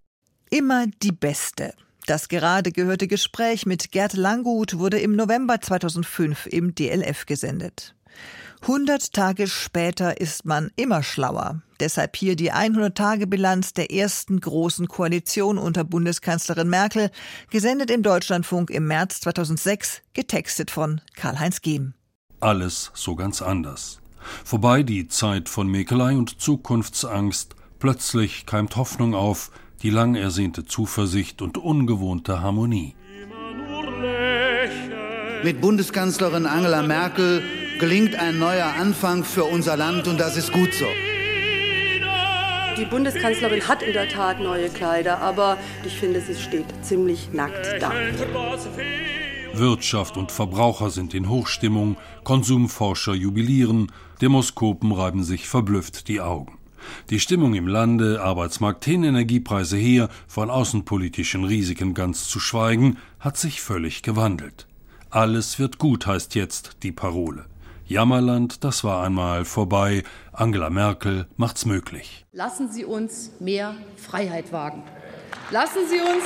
Immer die Beste. Das gerade gehörte Gespräch mit Gerd Langguth wurde im November zweitausendfünf im D L F gesendet. hundert Tage später ist man immer schlauer. Deshalb hier die hundert-Tage-Bilanz der ersten großen Koalition unter Bundeskanzlerin Merkel, gesendet im Deutschlandfunk im März zweitausendsechs, getextet von Karl-Heinz Gehm. Alles so ganz anders. Vorbei die Zeit von Mäkelei und Zukunftsangst. Plötzlich keimt Hoffnung auf, die lang ersehnte Zuversicht und ungewohnte Harmonie. Mit Bundeskanzlerin Angela Merkel gelingt ein neuer Anfang für unser Land und das ist gut so. Die Bundeskanzlerin hat in der Tat neue Kleider, aber ich finde, sie steht ziemlich nackt da. Wirtschaft und Verbraucher sind in Hochstimmung, Konsumforscher jubilieren, Demoskopen reiben sich verblüfft die Augen. Die Stimmung im Lande, Arbeitsmarkt hin, Energiepreise her, von außenpolitischen Risiken ganz zu schweigen, hat sich völlig gewandelt. Alles wird gut, heißt jetzt die Parole. Jammerland, das war einmal vorbei. Angela Merkel macht's möglich. Lassen Sie uns mehr Freiheit wagen. Lassen Sie uns,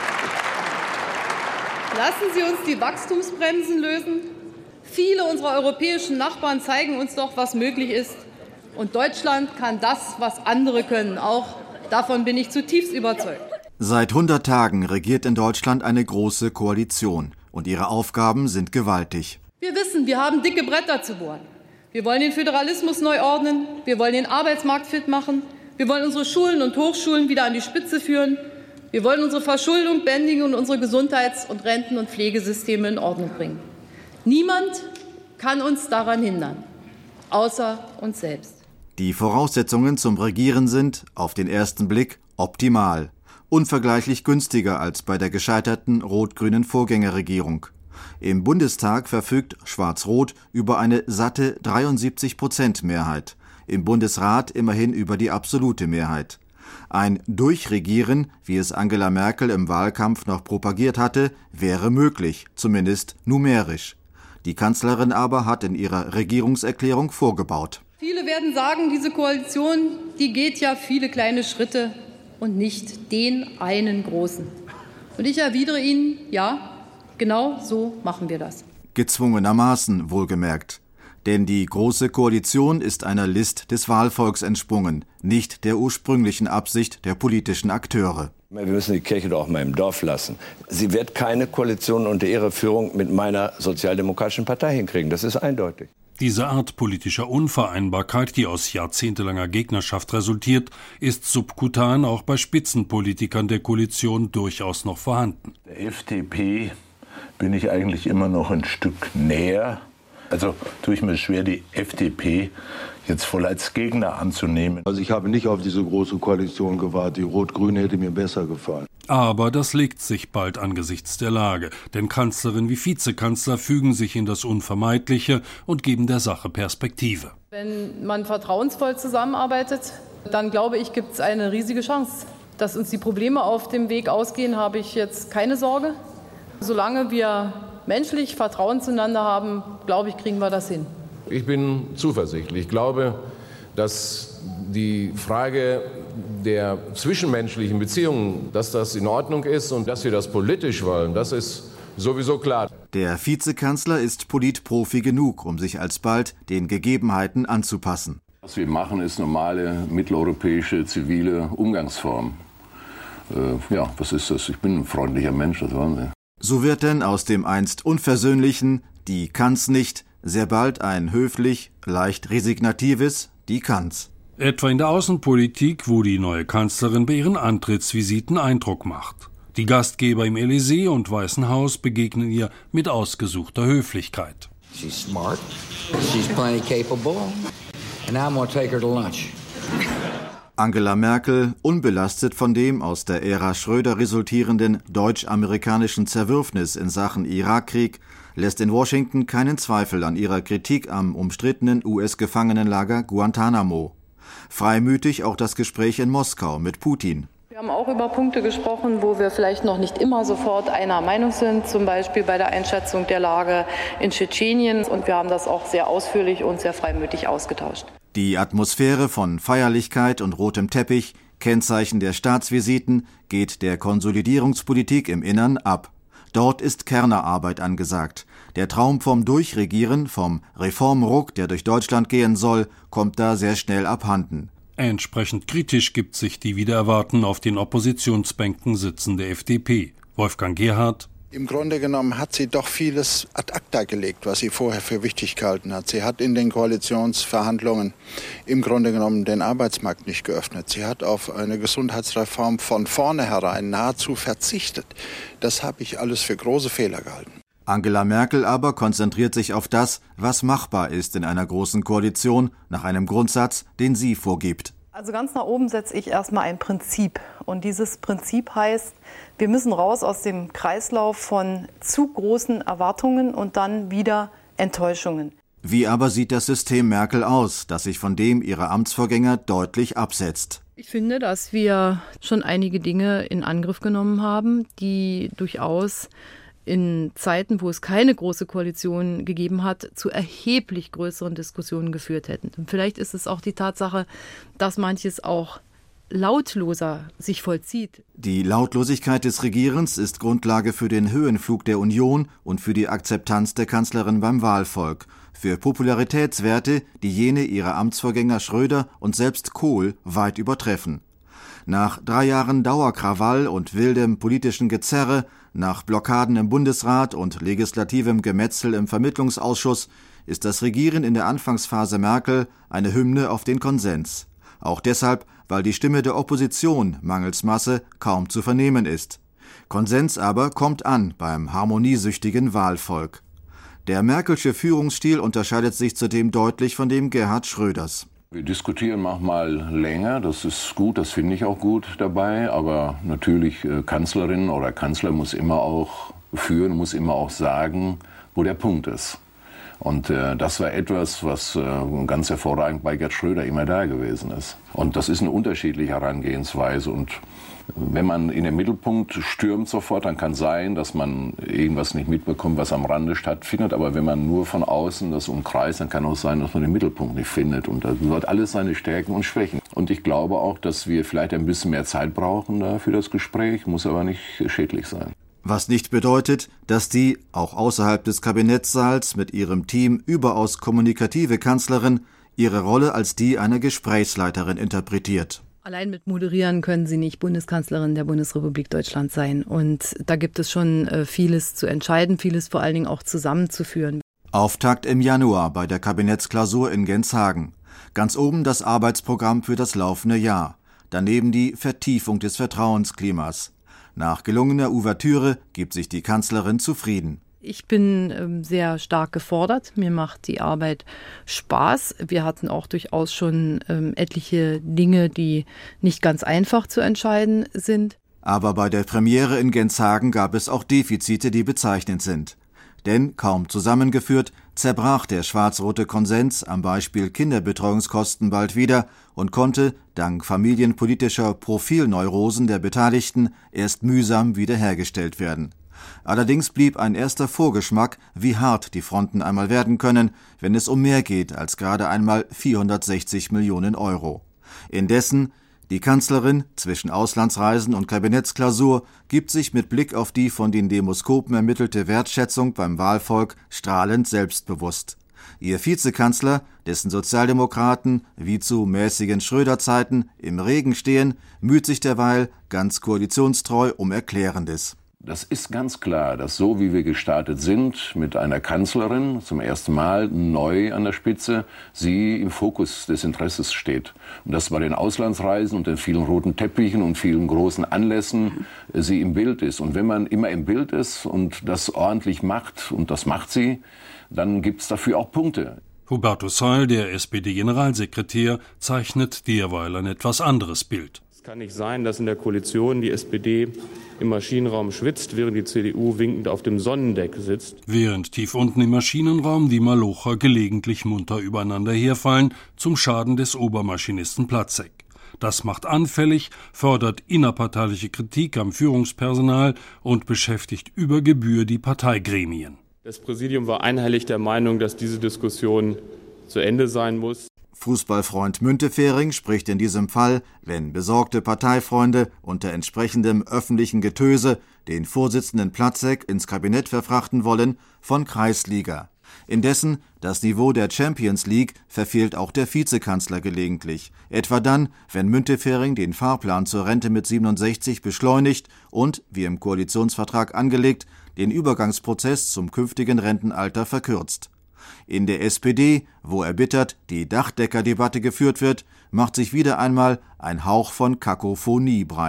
lassen Sie uns die Wachstumsbremsen lösen. Viele unserer europäischen Nachbarn zeigen uns doch, was möglich ist. Und Deutschland kann das, was andere können, auch. Davon bin ich zutiefst überzeugt. Seit hundert Tagen regiert in Deutschland eine große Koalition. Und ihre Aufgaben sind gewaltig. Wir wissen, wir haben dicke Bretter zu bohren. Wir wollen den Föderalismus neu ordnen, wir wollen den Arbeitsmarkt fit machen, wir wollen unsere Schulen und Hochschulen wieder an die Spitze führen, wir wollen unsere Verschuldung bändigen und unsere Gesundheits- und Renten- und Pflegesysteme in Ordnung bringen. Niemand kann uns daran hindern, außer uns selbst. Die Voraussetzungen zum Regieren sind, auf den ersten Blick, optimal. Unvergleichlich günstiger als bei der gescheiterten rot-grünen Vorgängerregierung. Im Bundestag verfügt Schwarz-Rot über eine satte dreiundsiebzig Prozent Mehrheit, im Bundesrat immerhin über die absolute Mehrheit. Ein Durchregieren, wie es Angela Merkel im Wahlkampf noch propagiert hatte, wäre möglich, zumindest numerisch. Die Kanzlerin aber hat in ihrer Regierungserklärung vorgebaut. Viele werden sagen, diese Koalition, die geht ja viele kleine Schritte und nicht den einen großen. Und ich erwidere Ihnen, ja, genau so machen wir das. Gezwungenermaßen, wohlgemerkt. Denn die Große Koalition ist einer List des Wahlvolks entsprungen, nicht der ursprünglichen Absicht der politischen Akteure. Wir müssen die Kirche doch auch mal im Dorf lassen. Sie wird keine Koalition unter ihrer Führung mit meiner Sozialdemokratischen Partei hinkriegen. Das ist eindeutig. Diese Art politischer Unvereinbarkeit, die aus jahrzehntelanger Gegnerschaft resultiert, ist subkutan auch bei Spitzenpolitikern der Koalition durchaus noch vorhanden. Der F D P bin ich eigentlich immer noch ein Stück näher. Also tue ich mir schwer, die F D P jetzt voll als Gegner anzunehmen. Also ich habe nicht auf diese große Koalition gewartet. Die Rot-Grüne hätte mir besser gefallen. Aber das legt sich bald angesichts der Lage. Denn Kanzlerin wie Vizekanzler fügen sich in das Unvermeidliche und geben der Sache Perspektive. Wenn man vertrauensvoll zusammenarbeitet, dann glaube ich, gibt es eine riesige Chance. Dass uns die Probleme auf dem Weg ausgehen, habe ich jetzt keine Sorge. Solange wir menschlich Vertrauen zueinander haben, glaube ich, kriegen wir das hin. Ich bin zuversichtlich. Ich glaube, dass die Frage der zwischenmenschlichen Beziehungen, dass das in Ordnung ist und dass wir das politisch wollen, das ist sowieso klar. Der Vizekanzler ist Politprofi genug, um sich alsbald den Gegebenheiten anzupassen. Was wir machen, ist normale mitteleuropäische zivile Umgangsform. Äh, ja, was ist das? Ich bin ein freundlicher Mensch, das wollen Sie. So wird denn aus dem einst Unversöhnlichen, die kann's nicht, sehr bald ein höflich, leicht resignatives, die kann's. Etwa in der Außenpolitik, wo die neue Kanzlerin bei ihren Antrittsvisiten Eindruck macht. Die Gastgeber im Elysée und Weißen Haus begegnen ihr mit ausgesuchter Höflichkeit. She's smart, she's plenty capable, and I'm gonna take her to lunch. Angela Merkel, unbelastet von dem aus der Ära Schröder resultierenden deutsch-amerikanischen Zerwürfnis in Sachen Irakkrieg, lässt in Washington keinen Zweifel an ihrer Kritik am umstrittenen U S-Gefangenenlager Guantanamo. Freimütig auch das Gespräch in Moskau mit Putin. Wir haben auch über Punkte gesprochen, wo wir vielleicht noch nicht immer sofort einer Meinung sind, zum Beispiel bei der Einschätzung der Lage in Tschetschenien. Und wir haben das auch sehr ausführlich und sehr freimütig ausgetauscht. Die Atmosphäre von Feierlichkeit und rotem Teppich, Kennzeichen der Staatsvisiten, geht der Konsolidierungspolitik im Innern ab. Dort ist Kernerarbeit angesagt. Der Traum vom Durchregieren, vom Reformruck, der durch Deutschland gehen soll, kommt da sehr schnell abhanden. Entsprechend kritisch gibt sich die wider Erwarten auf den Oppositionsbänken sitzende F D P. Wolfgang Gerhardt. Im Grunde genommen hat sie doch vieles ad acta gelegt, was sie vorher für wichtig gehalten hat. Sie hat in den Koalitionsverhandlungen im Grunde genommen den Arbeitsmarkt nicht geöffnet. Sie hat auf eine Gesundheitsreform von vornherein nahezu verzichtet. Das habe ich alles für große Fehler gehalten. Angela Merkel aber konzentriert sich auf das, was machbar ist in einer großen Koalition, nach einem Grundsatz, den sie vorgibt. Also ganz nach oben setze ich erstmal ein Prinzip. Und dieses Prinzip heißt, wir müssen raus aus dem Kreislauf von zu großen Erwartungen und dann wieder Enttäuschungen. Wie aber sieht das System Merkel aus, das sich von dem ihrer Amtsvorgänger deutlich absetzt? Ich finde, dass wir schon einige Dinge in Angriff genommen haben, die durchaus in Zeiten, wo es keine große Koalition gegeben hat, zu erheblich größeren Diskussionen geführt hätten. Und vielleicht ist es auch die Tatsache, dass manches auch lautloser sich vollzieht. Die Lautlosigkeit des Regierens ist Grundlage für den Höhenflug der Union und für die Akzeptanz der Kanzlerin beim Wahlvolk, für Popularitätswerte, die jene ihrer Amtsvorgänger Schröder und selbst Kohl weit übertreffen. Nach drei Jahren Dauerkrawall und wildem politischen Gezerre, nach Blockaden im Bundesrat und legislativem Gemetzel im Vermittlungsausschuss ist das Regieren in der Anfangsphase Merkel eine Hymne auf den Konsens. Auch deshalb, weil die Stimme der Opposition mangels Masse kaum zu vernehmen ist. Konsens aber kommt an beim harmoniesüchtigen Wahlvolk. Der Merkelsche Führungsstil unterscheidet sich zudem deutlich von dem Gerhard Schröders. Wir diskutieren manchmal länger, das ist gut, das finde ich auch gut dabei, aber natürlich äh, Kanzlerin oder Kanzler muss immer auch führen, muss immer auch sagen, wo der Punkt ist. Und äh, das war etwas, was äh, ganz hervorragend bei Gerd Schröder immer da gewesen ist. Und das ist eine unterschiedliche Herangehensweise. Und wenn man in den Mittelpunkt stürmt sofort, dann kann sein, dass man irgendwas nicht mitbekommt, was am Rande stattfindet. Aber wenn man nur von außen das umkreist, dann kann auch sein, dass man den Mittelpunkt nicht findet. Und das hat alles seine Stärken und Schwächen. Und ich glaube auch, dass wir vielleicht ein bisschen mehr Zeit brauchen da für das Gespräch, muss aber nicht schädlich sein. Was nicht bedeutet, dass die, auch außerhalb des Kabinettssaals, mit ihrem Team überaus kommunikative Kanzlerin ihre Rolle als die einer Gesprächsleiterin interpretiert. Allein mit Moderieren können Sie nicht Bundeskanzlerin der Bundesrepublik Deutschland sein. Und da gibt es schon äh, vieles zu entscheiden, vieles vor allen Dingen auch zusammenzuführen. Auftakt im Januar bei der Kabinettsklausur in Genshagen. Ganz oben das Arbeitsprogramm für das laufende Jahr. Daneben die Vertiefung des Vertrauensklimas. Nach gelungener Ouvertüre gibt sich die Kanzlerin zufrieden. Ich bin ähm, sehr stark gefordert. Mir macht die Arbeit Spaß. Wir hatten auch durchaus schon ähm, etliche Dinge, die nicht ganz einfach zu entscheiden sind. Aber bei der Premiere in Genshagen gab es auch Defizite, die bezeichnend sind. Denn kaum zusammengeführt, zerbrach der schwarz-rote Konsens am Beispiel Kinderbetreuungskosten bald wieder und konnte, dank familienpolitischer Profilneurosen der Beteiligten, erst mühsam wiederhergestellt werden. Allerdings blieb ein erster Vorgeschmack, wie hart die Fronten einmal werden können, wenn es um mehr geht als gerade einmal vierhundertsechzig Millionen Euro. Indessen, die Kanzlerin zwischen Auslandsreisen und Kabinettsklausur gibt sich mit Blick auf die von den Demoskopen ermittelte Wertschätzung beim Wahlvolk strahlend selbstbewusst. Ihr Vizekanzler, dessen Sozialdemokraten, wie zu mäßigen Schröder-Zeiten, im Regen stehen, müht sich derweil ganz koalitionstreu um Erklärendes. Das ist ganz klar, dass so wie wir gestartet sind, mit einer Kanzlerin zum ersten Mal neu an der Spitze, sie im Fokus des Interesses steht. Und dass bei den Auslandsreisen und den vielen roten Teppichen und vielen großen Anlässen sie im Bild ist. Und wenn man immer im Bild ist und das ordentlich macht, und das macht sie, dann gibt es dafür auch Punkte. Hubertus Heil, der S P D-Generalsekretär, zeichnet derweil ein etwas anderes Bild. Es kann nicht sein, dass in der Koalition die S P D im Maschinenraum schwitzt, während die C D U winkend auf dem Sonnendeck sitzt. Während tief unten im Maschinenraum die Malocher gelegentlich munter übereinander herfallen, zum Schaden des Obermaschinisten Platzek. Das macht anfällig, fördert innerparteiliche Kritik am Führungspersonal und beschäftigt über Gebühr die Parteigremien. Das Präsidium war einhellig der Meinung, dass diese Diskussion zu Ende sein muss. Fußballfreund Müntefering spricht in diesem Fall, wenn besorgte Parteifreunde unter entsprechendem öffentlichen Getöse den Vorsitzenden Platzek ins Kabinett verfrachten wollen, von Kreisliga. Indessen, das Niveau der Champions League verfehlt auch der Vizekanzler gelegentlich. Etwa dann, wenn Müntefering den Fahrplan zur Rente mit siebenundsechzig beschleunigt und, wie im Koalitionsvertrag angelegt, den Übergangsprozess zum künftigen Rentenalter verkürzt. In der S P D, wo erbittert die Dachdeckerdebatte geführt wird, macht sich wieder einmal ein Hauch von Kakophonie breit.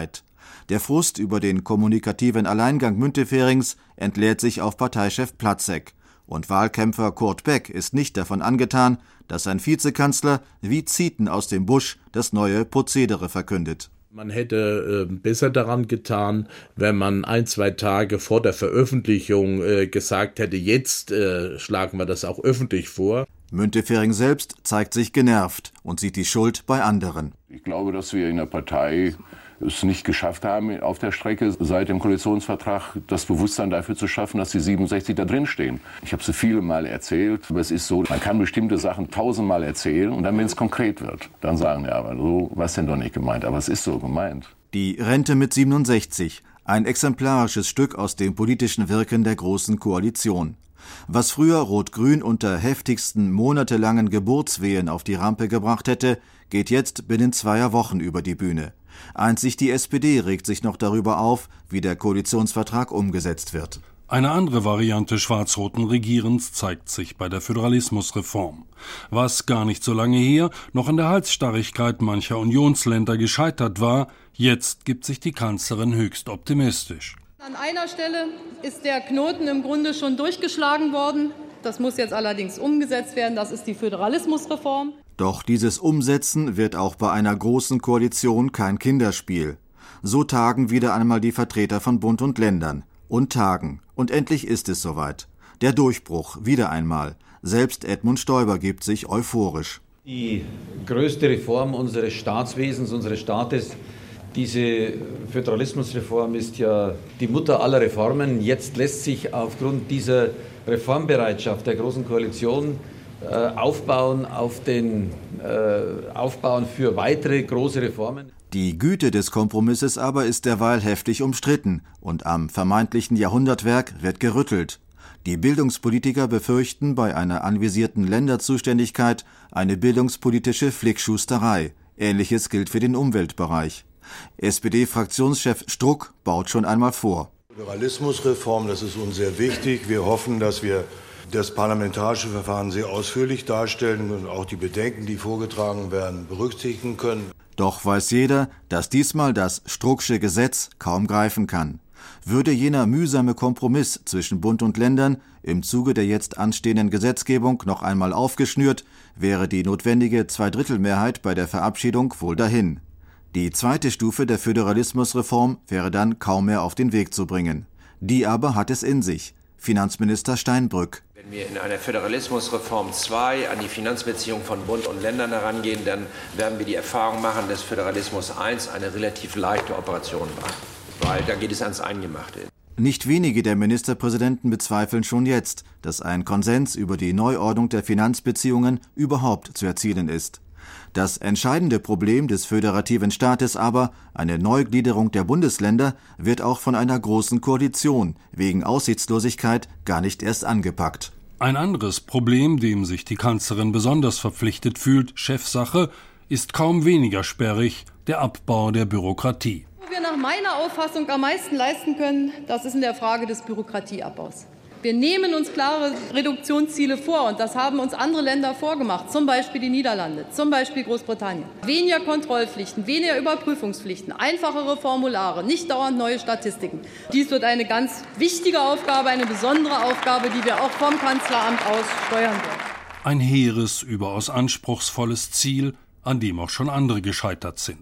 Der Frust über den kommunikativen Alleingang Münteferings entleert sich auf Parteichef Platzek. Und Wahlkämpfer Kurt Beck ist nicht davon angetan, dass sein Vizekanzler wie Zieten aus dem Busch das neue Prozedere verkündet. Man hätte äh, besser daran getan, wenn man ein, zwei Tage vor der Veröffentlichung äh, gesagt hätte, jetzt äh, schlagen wir das auch öffentlich vor. Müntefering selbst zeigt sich genervt und sieht die Schuld bei anderen. Ich glaube, dass wir in der Partei es nicht geschafft haben, auf der Strecke seit dem Koalitionsvertrag das Bewusstsein dafür zu schaffen, dass die siebenundsechzig da drin stehen. Ich habe es viele Mal erzählt, aber es ist so, man kann bestimmte Sachen tausendmal erzählen und dann, wenn es konkret wird, dann sagen, ja, aber so war es denn doch nicht gemeint, aber es ist so gemeint. Die Rente mit siebenundsechzig, ein exemplarisches Stück aus dem politischen Wirken der Großen Koalition. Was früher Rot-Grün unter heftigsten monatelangen Geburtswehen auf die Rampe gebracht hätte, geht jetzt binnen zweier Wochen über die Bühne. Einzig die S P D regt sich noch darüber auf, wie der Koalitionsvertrag umgesetzt wird. Eine andere Variante schwarz-roten Regierens zeigt sich bei der Föderalismusreform. Was gar nicht so lange her noch an der Halsstarrigkeit mancher Unionsländer gescheitert war, jetzt gibt sich die Kanzlerin höchst optimistisch. An einer Stelle ist der Knoten im Grunde schon durchgeschlagen worden. Das muss jetzt allerdings umgesetzt werden. Das ist die Föderalismusreform. Doch dieses Umsetzen wird auch bei einer großen Koalition kein Kinderspiel. So tagen wieder einmal die Vertreter von Bund und Ländern. Und tagen. Und endlich ist es soweit. Der Durchbruch, wieder einmal. Selbst Edmund Stoiber gibt sich euphorisch. Die größte Reform unseres Staatswesens, unseres Staates, diese Föderalismusreform ist ja die Mutter aller Reformen. Jetzt lässt sich aufgrund dieser Reformbereitschaft der Großen Koalition äh, aufbauen auf den äh, Aufbauen für weitere große Reformen. Die Güte des Kompromisses aber ist derweil heftig umstritten und am vermeintlichen Jahrhundertwerk wird gerüttelt. Die Bildungspolitiker befürchten bei einer anvisierten Länderzuständigkeit eine bildungspolitische Flickschusterei. Ähnliches gilt für den Umweltbereich. S P D-Fraktionschef Struck baut schon einmal vor. Föderalismusreform, das ist uns sehr wichtig. Wir hoffen, dass wir das parlamentarische Verfahren sehr ausführlich darstellen und auch die Bedenken, die vorgetragen werden, berücksichtigen können. Doch weiß jeder, dass diesmal das Strucksche Gesetz kaum greifen kann. Würde jener mühsame Kompromiss zwischen Bund und Ländern im Zuge der jetzt anstehenden Gesetzgebung noch einmal aufgeschnürt, wäre die notwendige Zweidrittelmehrheit bei der Verabschiedung wohl dahin. Die zweite Stufe der Föderalismusreform wäre dann kaum mehr auf den Weg zu bringen. Die aber hat es in sich. Finanzminister Steinbrück. Wenn wir in einer Föderalismusreform zwei an die Finanzbeziehungen von Bund und Ländern herangehen, dann werden wir die Erfahrung machen, dass Föderalismus eins eine relativ leichte Operation war. Weil da geht es ans Eingemachte. Nicht wenige der Ministerpräsidenten bezweifeln schon jetzt, dass ein Konsens über die Neuordnung der Finanzbeziehungen überhaupt zu erzielen ist. Das entscheidende Problem des föderativen Staates aber, eine Neugliederung der Bundesländer, wird auch von einer großen Koalition wegen Aussichtslosigkeit gar nicht erst angepackt. Ein anderes Problem, dem sich die Kanzlerin besonders verpflichtet fühlt, Chefsache, ist kaum weniger sperrig: der Abbau der Bürokratie. Wo wir nach meiner Auffassung am meisten leisten können, das ist in der Frage des Bürokratieabbaus. Wir nehmen uns klare Reduktionsziele vor, und das haben uns andere Länder vorgemacht, zum Beispiel die Niederlande, zum Beispiel Großbritannien. Weniger Kontrollpflichten, weniger Überprüfungspflichten, einfachere Formulare, nicht dauernd neue Statistiken. Dies wird eine ganz wichtige Aufgabe, eine besondere Aufgabe, die wir auch vom Kanzleramt aus steuern werden. Ein hehres, überaus anspruchsvolles Ziel, an dem auch schon andere gescheitert sind.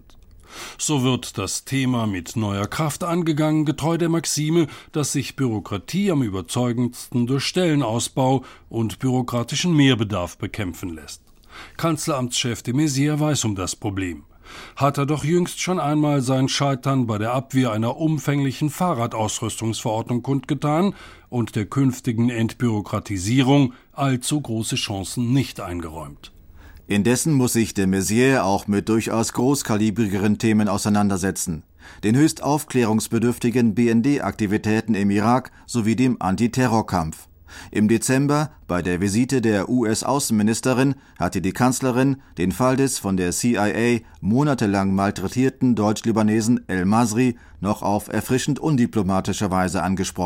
So wird das Thema mit neuer Kraft angegangen, getreu der Maxime, dass sich Bürokratie am überzeugendsten durch Stellenausbau und bürokratischen Mehrbedarf bekämpfen lässt. Kanzleramtschef de Maizière weiß um das Problem. Hat er doch jüngst schon einmal sein Scheitern bei der Abwehr einer umfänglichen Fahrradausrüstungsverordnung kundgetan und der künftigen Entbürokratisierung allzu große Chancen nicht eingeräumt. Indessen muss sich de Maizière auch mit durchaus großkalibrigeren Themen auseinandersetzen. Den höchst aufklärungsbedürftigen B N D-Aktivitäten im Irak sowie dem Antiterrorkampf. Im Dezember, bei der Visite der U S-Außenministerin, hatte die Kanzlerin den Fall des von der C I A monatelang malträtierten Deutsch-Libanesen El Masri noch auf erfrischend undiplomatische Weise angesprochen.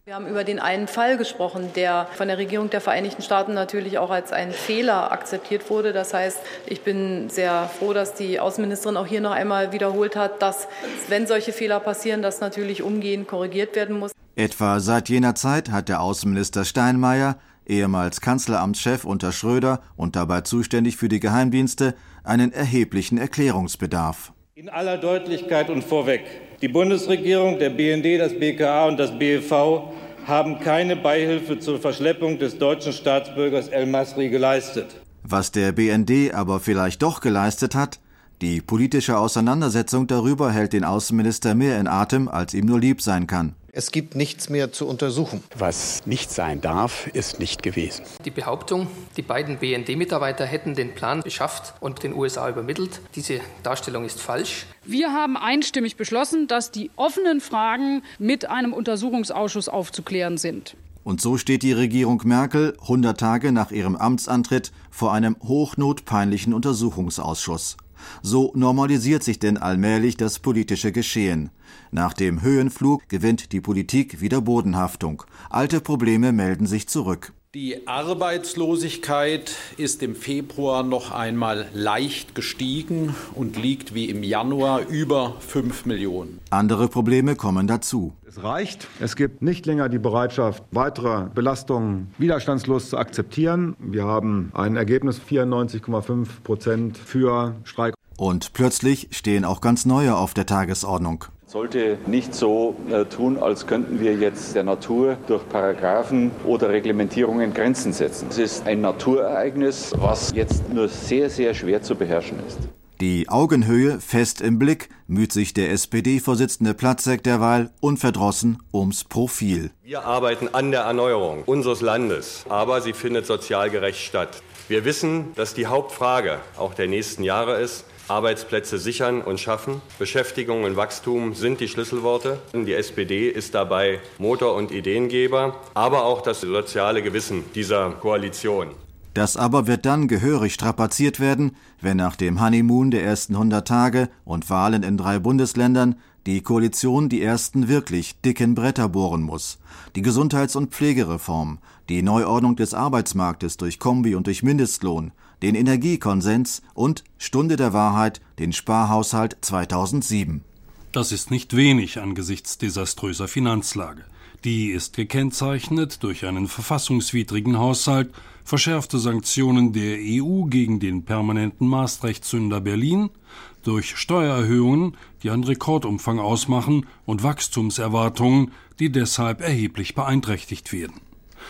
Wir haben über den einen Fall gesprochen, der von der Regierung der Vereinigten Staaten natürlich auch als ein Fehler akzeptiert wurde. Das heißt, ich bin sehr froh, dass die Außenministerin auch hier noch einmal wiederholt hat, dass, wenn solche Fehler passieren, das natürlich umgehend korrigiert werden muss. Etwa seit jener Zeit hat der Außenminister Steinmeier, ehemals Kanzleramtschef unter Schröder und dabei zuständig für die Geheimdienste, einen erheblichen Erklärungsbedarf. In aller Deutlichkeit und vorweg: Die Bundesregierung, der B N D, das B K A und das B E V haben keine Beihilfe zur Verschleppung des deutschen Staatsbürgers El-Masri geleistet. Was der B N D aber vielleicht doch geleistet hat, die politische Auseinandersetzung darüber hält den Außenminister mehr in Atem, als ihm nur lieb sein kann. Es gibt nichts mehr zu untersuchen. Was nicht sein darf, ist nicht gewesen. Die Behauptung, die beiden B N D-Mitarbeiter hätten den Plan beschafft und den U S A übermittelt, diese Darstellung ist falsch. Wir haben einstimmig beschlossen, dass die offenen Fragen mit einem Untersuchungsausschuss aufzuklären sind. Und so steht die Regierung Merkel hundert Tage nach ihrem Amtsantritt vor einem hochnotpeinlichen Untersuchungsausschuss. So normalisiert sich denn allmählich das politische Geschehen. Nach dem Höhenflug gewinnt die Politik wieder Bodenhaftung. Alte Probleme melden sich zurück. Die Arbeitslosigkeit ist im Februar noch einmal leicht gestiegen und liegt wie im Januar über fünf Millionen. Andere Probleme kommen dazu. Es reicht. Es gibt nicht länger die Bereitschaft, weitere Belastungen widerstandslos zu akzeptieren. Wir haben ein Ergebnis vierundneunzig Komma fünf Prozent für Streik. Und plötzlich stehen auch ganz neue auf der Tagesordnung. Sollte nicht so äh, tun, als könnten wir jetzt der Natur durch Paragraphen oder Reglementierungen Grenzen setzen. Es ist ein Naturereignis, was jetzt nur sehr, sehr schwer zu beherrschen ist. Die Augenhöhe fest im Blick, müht sich der S P D-Vorsitzende Platzek derweil unverdrossen ums Profil. Wir arbeiten an der Erneuerung unseres Landes, aber sie findet sozial gerecht statt. Wir wissen, dass die Hauptfrage auch der nächsten Jahre ist: Arbeitsplätze sichern und schaffen. Beschäftigung und Wachstum sind die Schlüsselworte. Die S P D ist dabei Motor und Ideengeber, aber auch das soziale Gewissen dieser Koalition. Das aber wird dann gehörig strapaziert werden, wenn nach dem Honeymoon der ersten hundert Tage und Wahlen in drei Bundesländern die Koalition die ersten wirklich dicken Bretter bohren muss. Die Gesundheits- und Pflegereform, die Neuordnung des Arbeitsmarktes durch Kombi und durch Mindestlohn, den Energiekonsens und Stunde der Wahrheit, den Sparhaushalt zweitausendsieben. Das ist nicht wenig angesichts desaströser Finanzlage. Die ist gekennzeichnet durch einen verfassungswidrigen Haushalt, verschärfte Sanktionen der E U gegen den permanenten Maastricht-Sünder Berlin, durch Steuererhöhungen, die einen Rekordumfang ausmachen, und Wachstumserwartungen, die deshalb erheblich beeinträchtigt werden.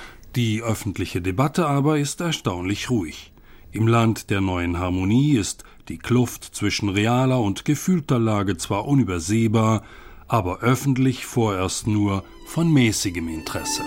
Die öffentliche Debatte aber ist erstaunlich ruhig. Im Land der neuen Harmonie ist die Kluft zwischen realer und gefühlter Lage zwar unübersehbar, aber öffentlich vorerst nur von mäßigem Interesse.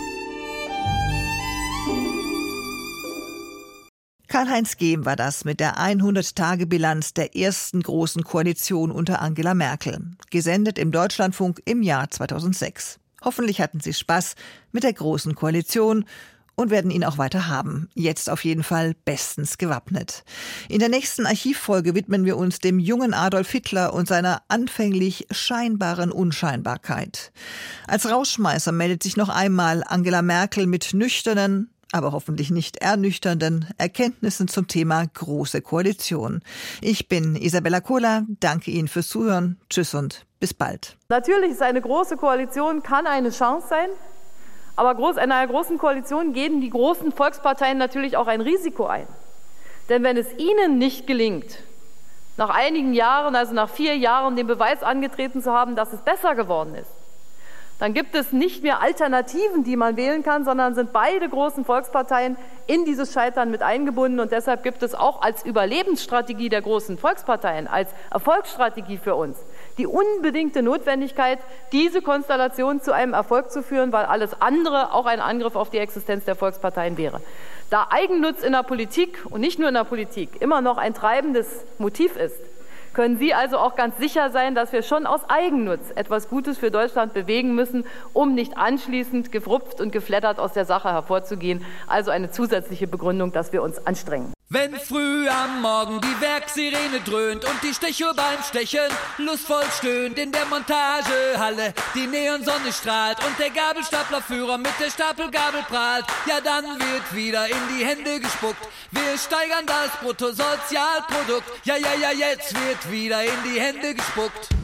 Karl-Heinz Gehm war das mit der hundert-Tage-Bilanz der ersten großen Koalition unter Angela Merkel, gesendet im Deutschlandfunk im Jahr zweitausendsechs. Hoffentlich hatten Sie Spaß mit der großen Koalition und werden ihn auch weiter haben. Jetzt auf jeden Fall bestens gewappnet. In der nächsten Archivfolge widmen wir uns dem jungen Adolf Hitler und seiner anfänglich scheinbaren Unscheinbarkeit. Als Rausschmeißer meldet sich noch einmal Angela Merkel mit nüchternen, aber hoffentlich nicht ernüchternden Erkenntnissen zum Thema Große Koalition. Ich bin Isabella Kohler, danke Ihnen fürs Zuhören. Tschüss und bis bald. Natürlich ist eine Große Koalition, kann eine Chance sein. Aber groß, in einer großen Koalition gehen die großen Volksparteien natürlich auch ein Risiko ein. Denn wenn es ihnen nicht gelingt, nach einigen Jahren, also nach vier Jahren, den Beweis angetreten zu haben, dass es besser geworden ist, dann gibt es nicht mehr Alternativen, die man wählen kann, sondern sind beide großen Volksparteien in dieses Scheitern mit eingebunden. Und deshalb gibt es auch als Überlebensstrategie der großen Volksparteien, als Erfolgsstrategie für uns, die unbedingte Notwendigkeit, diese Konstellation zu einem Erfolg zu führen, weil alles andere auch ein Angriff auf die Existenz der Volksparteien wäre. Da Eigennutz in der Politik und nicht nur in der Politik immer noch ein treibendes Motiv ist, können Sie also auch ganz sicher sein, dass wir schon aus Eigennutz etwas Gutes für Deutschland bewegen müssen, um nicht anschließend gerupft und geflattert aus der Sache hervorzugehen. Also eine zusätzliche Begründung, dass wir uns anstrengen. Wenn früh am Morgen die Werksirene dröhnt und die Stechuhr beim Stechen lustvoll stöhnt in der Montagehalle, die Neonsonne strahlt und der Gabelstaplerführer mit der Stapelgabel prahlt, ja dann wird wieder in die Hände gespuckt. Wir steigern das Bruttosozialprodukt, ja ja ja, jetzt wird wieder in die Hände gespuckt.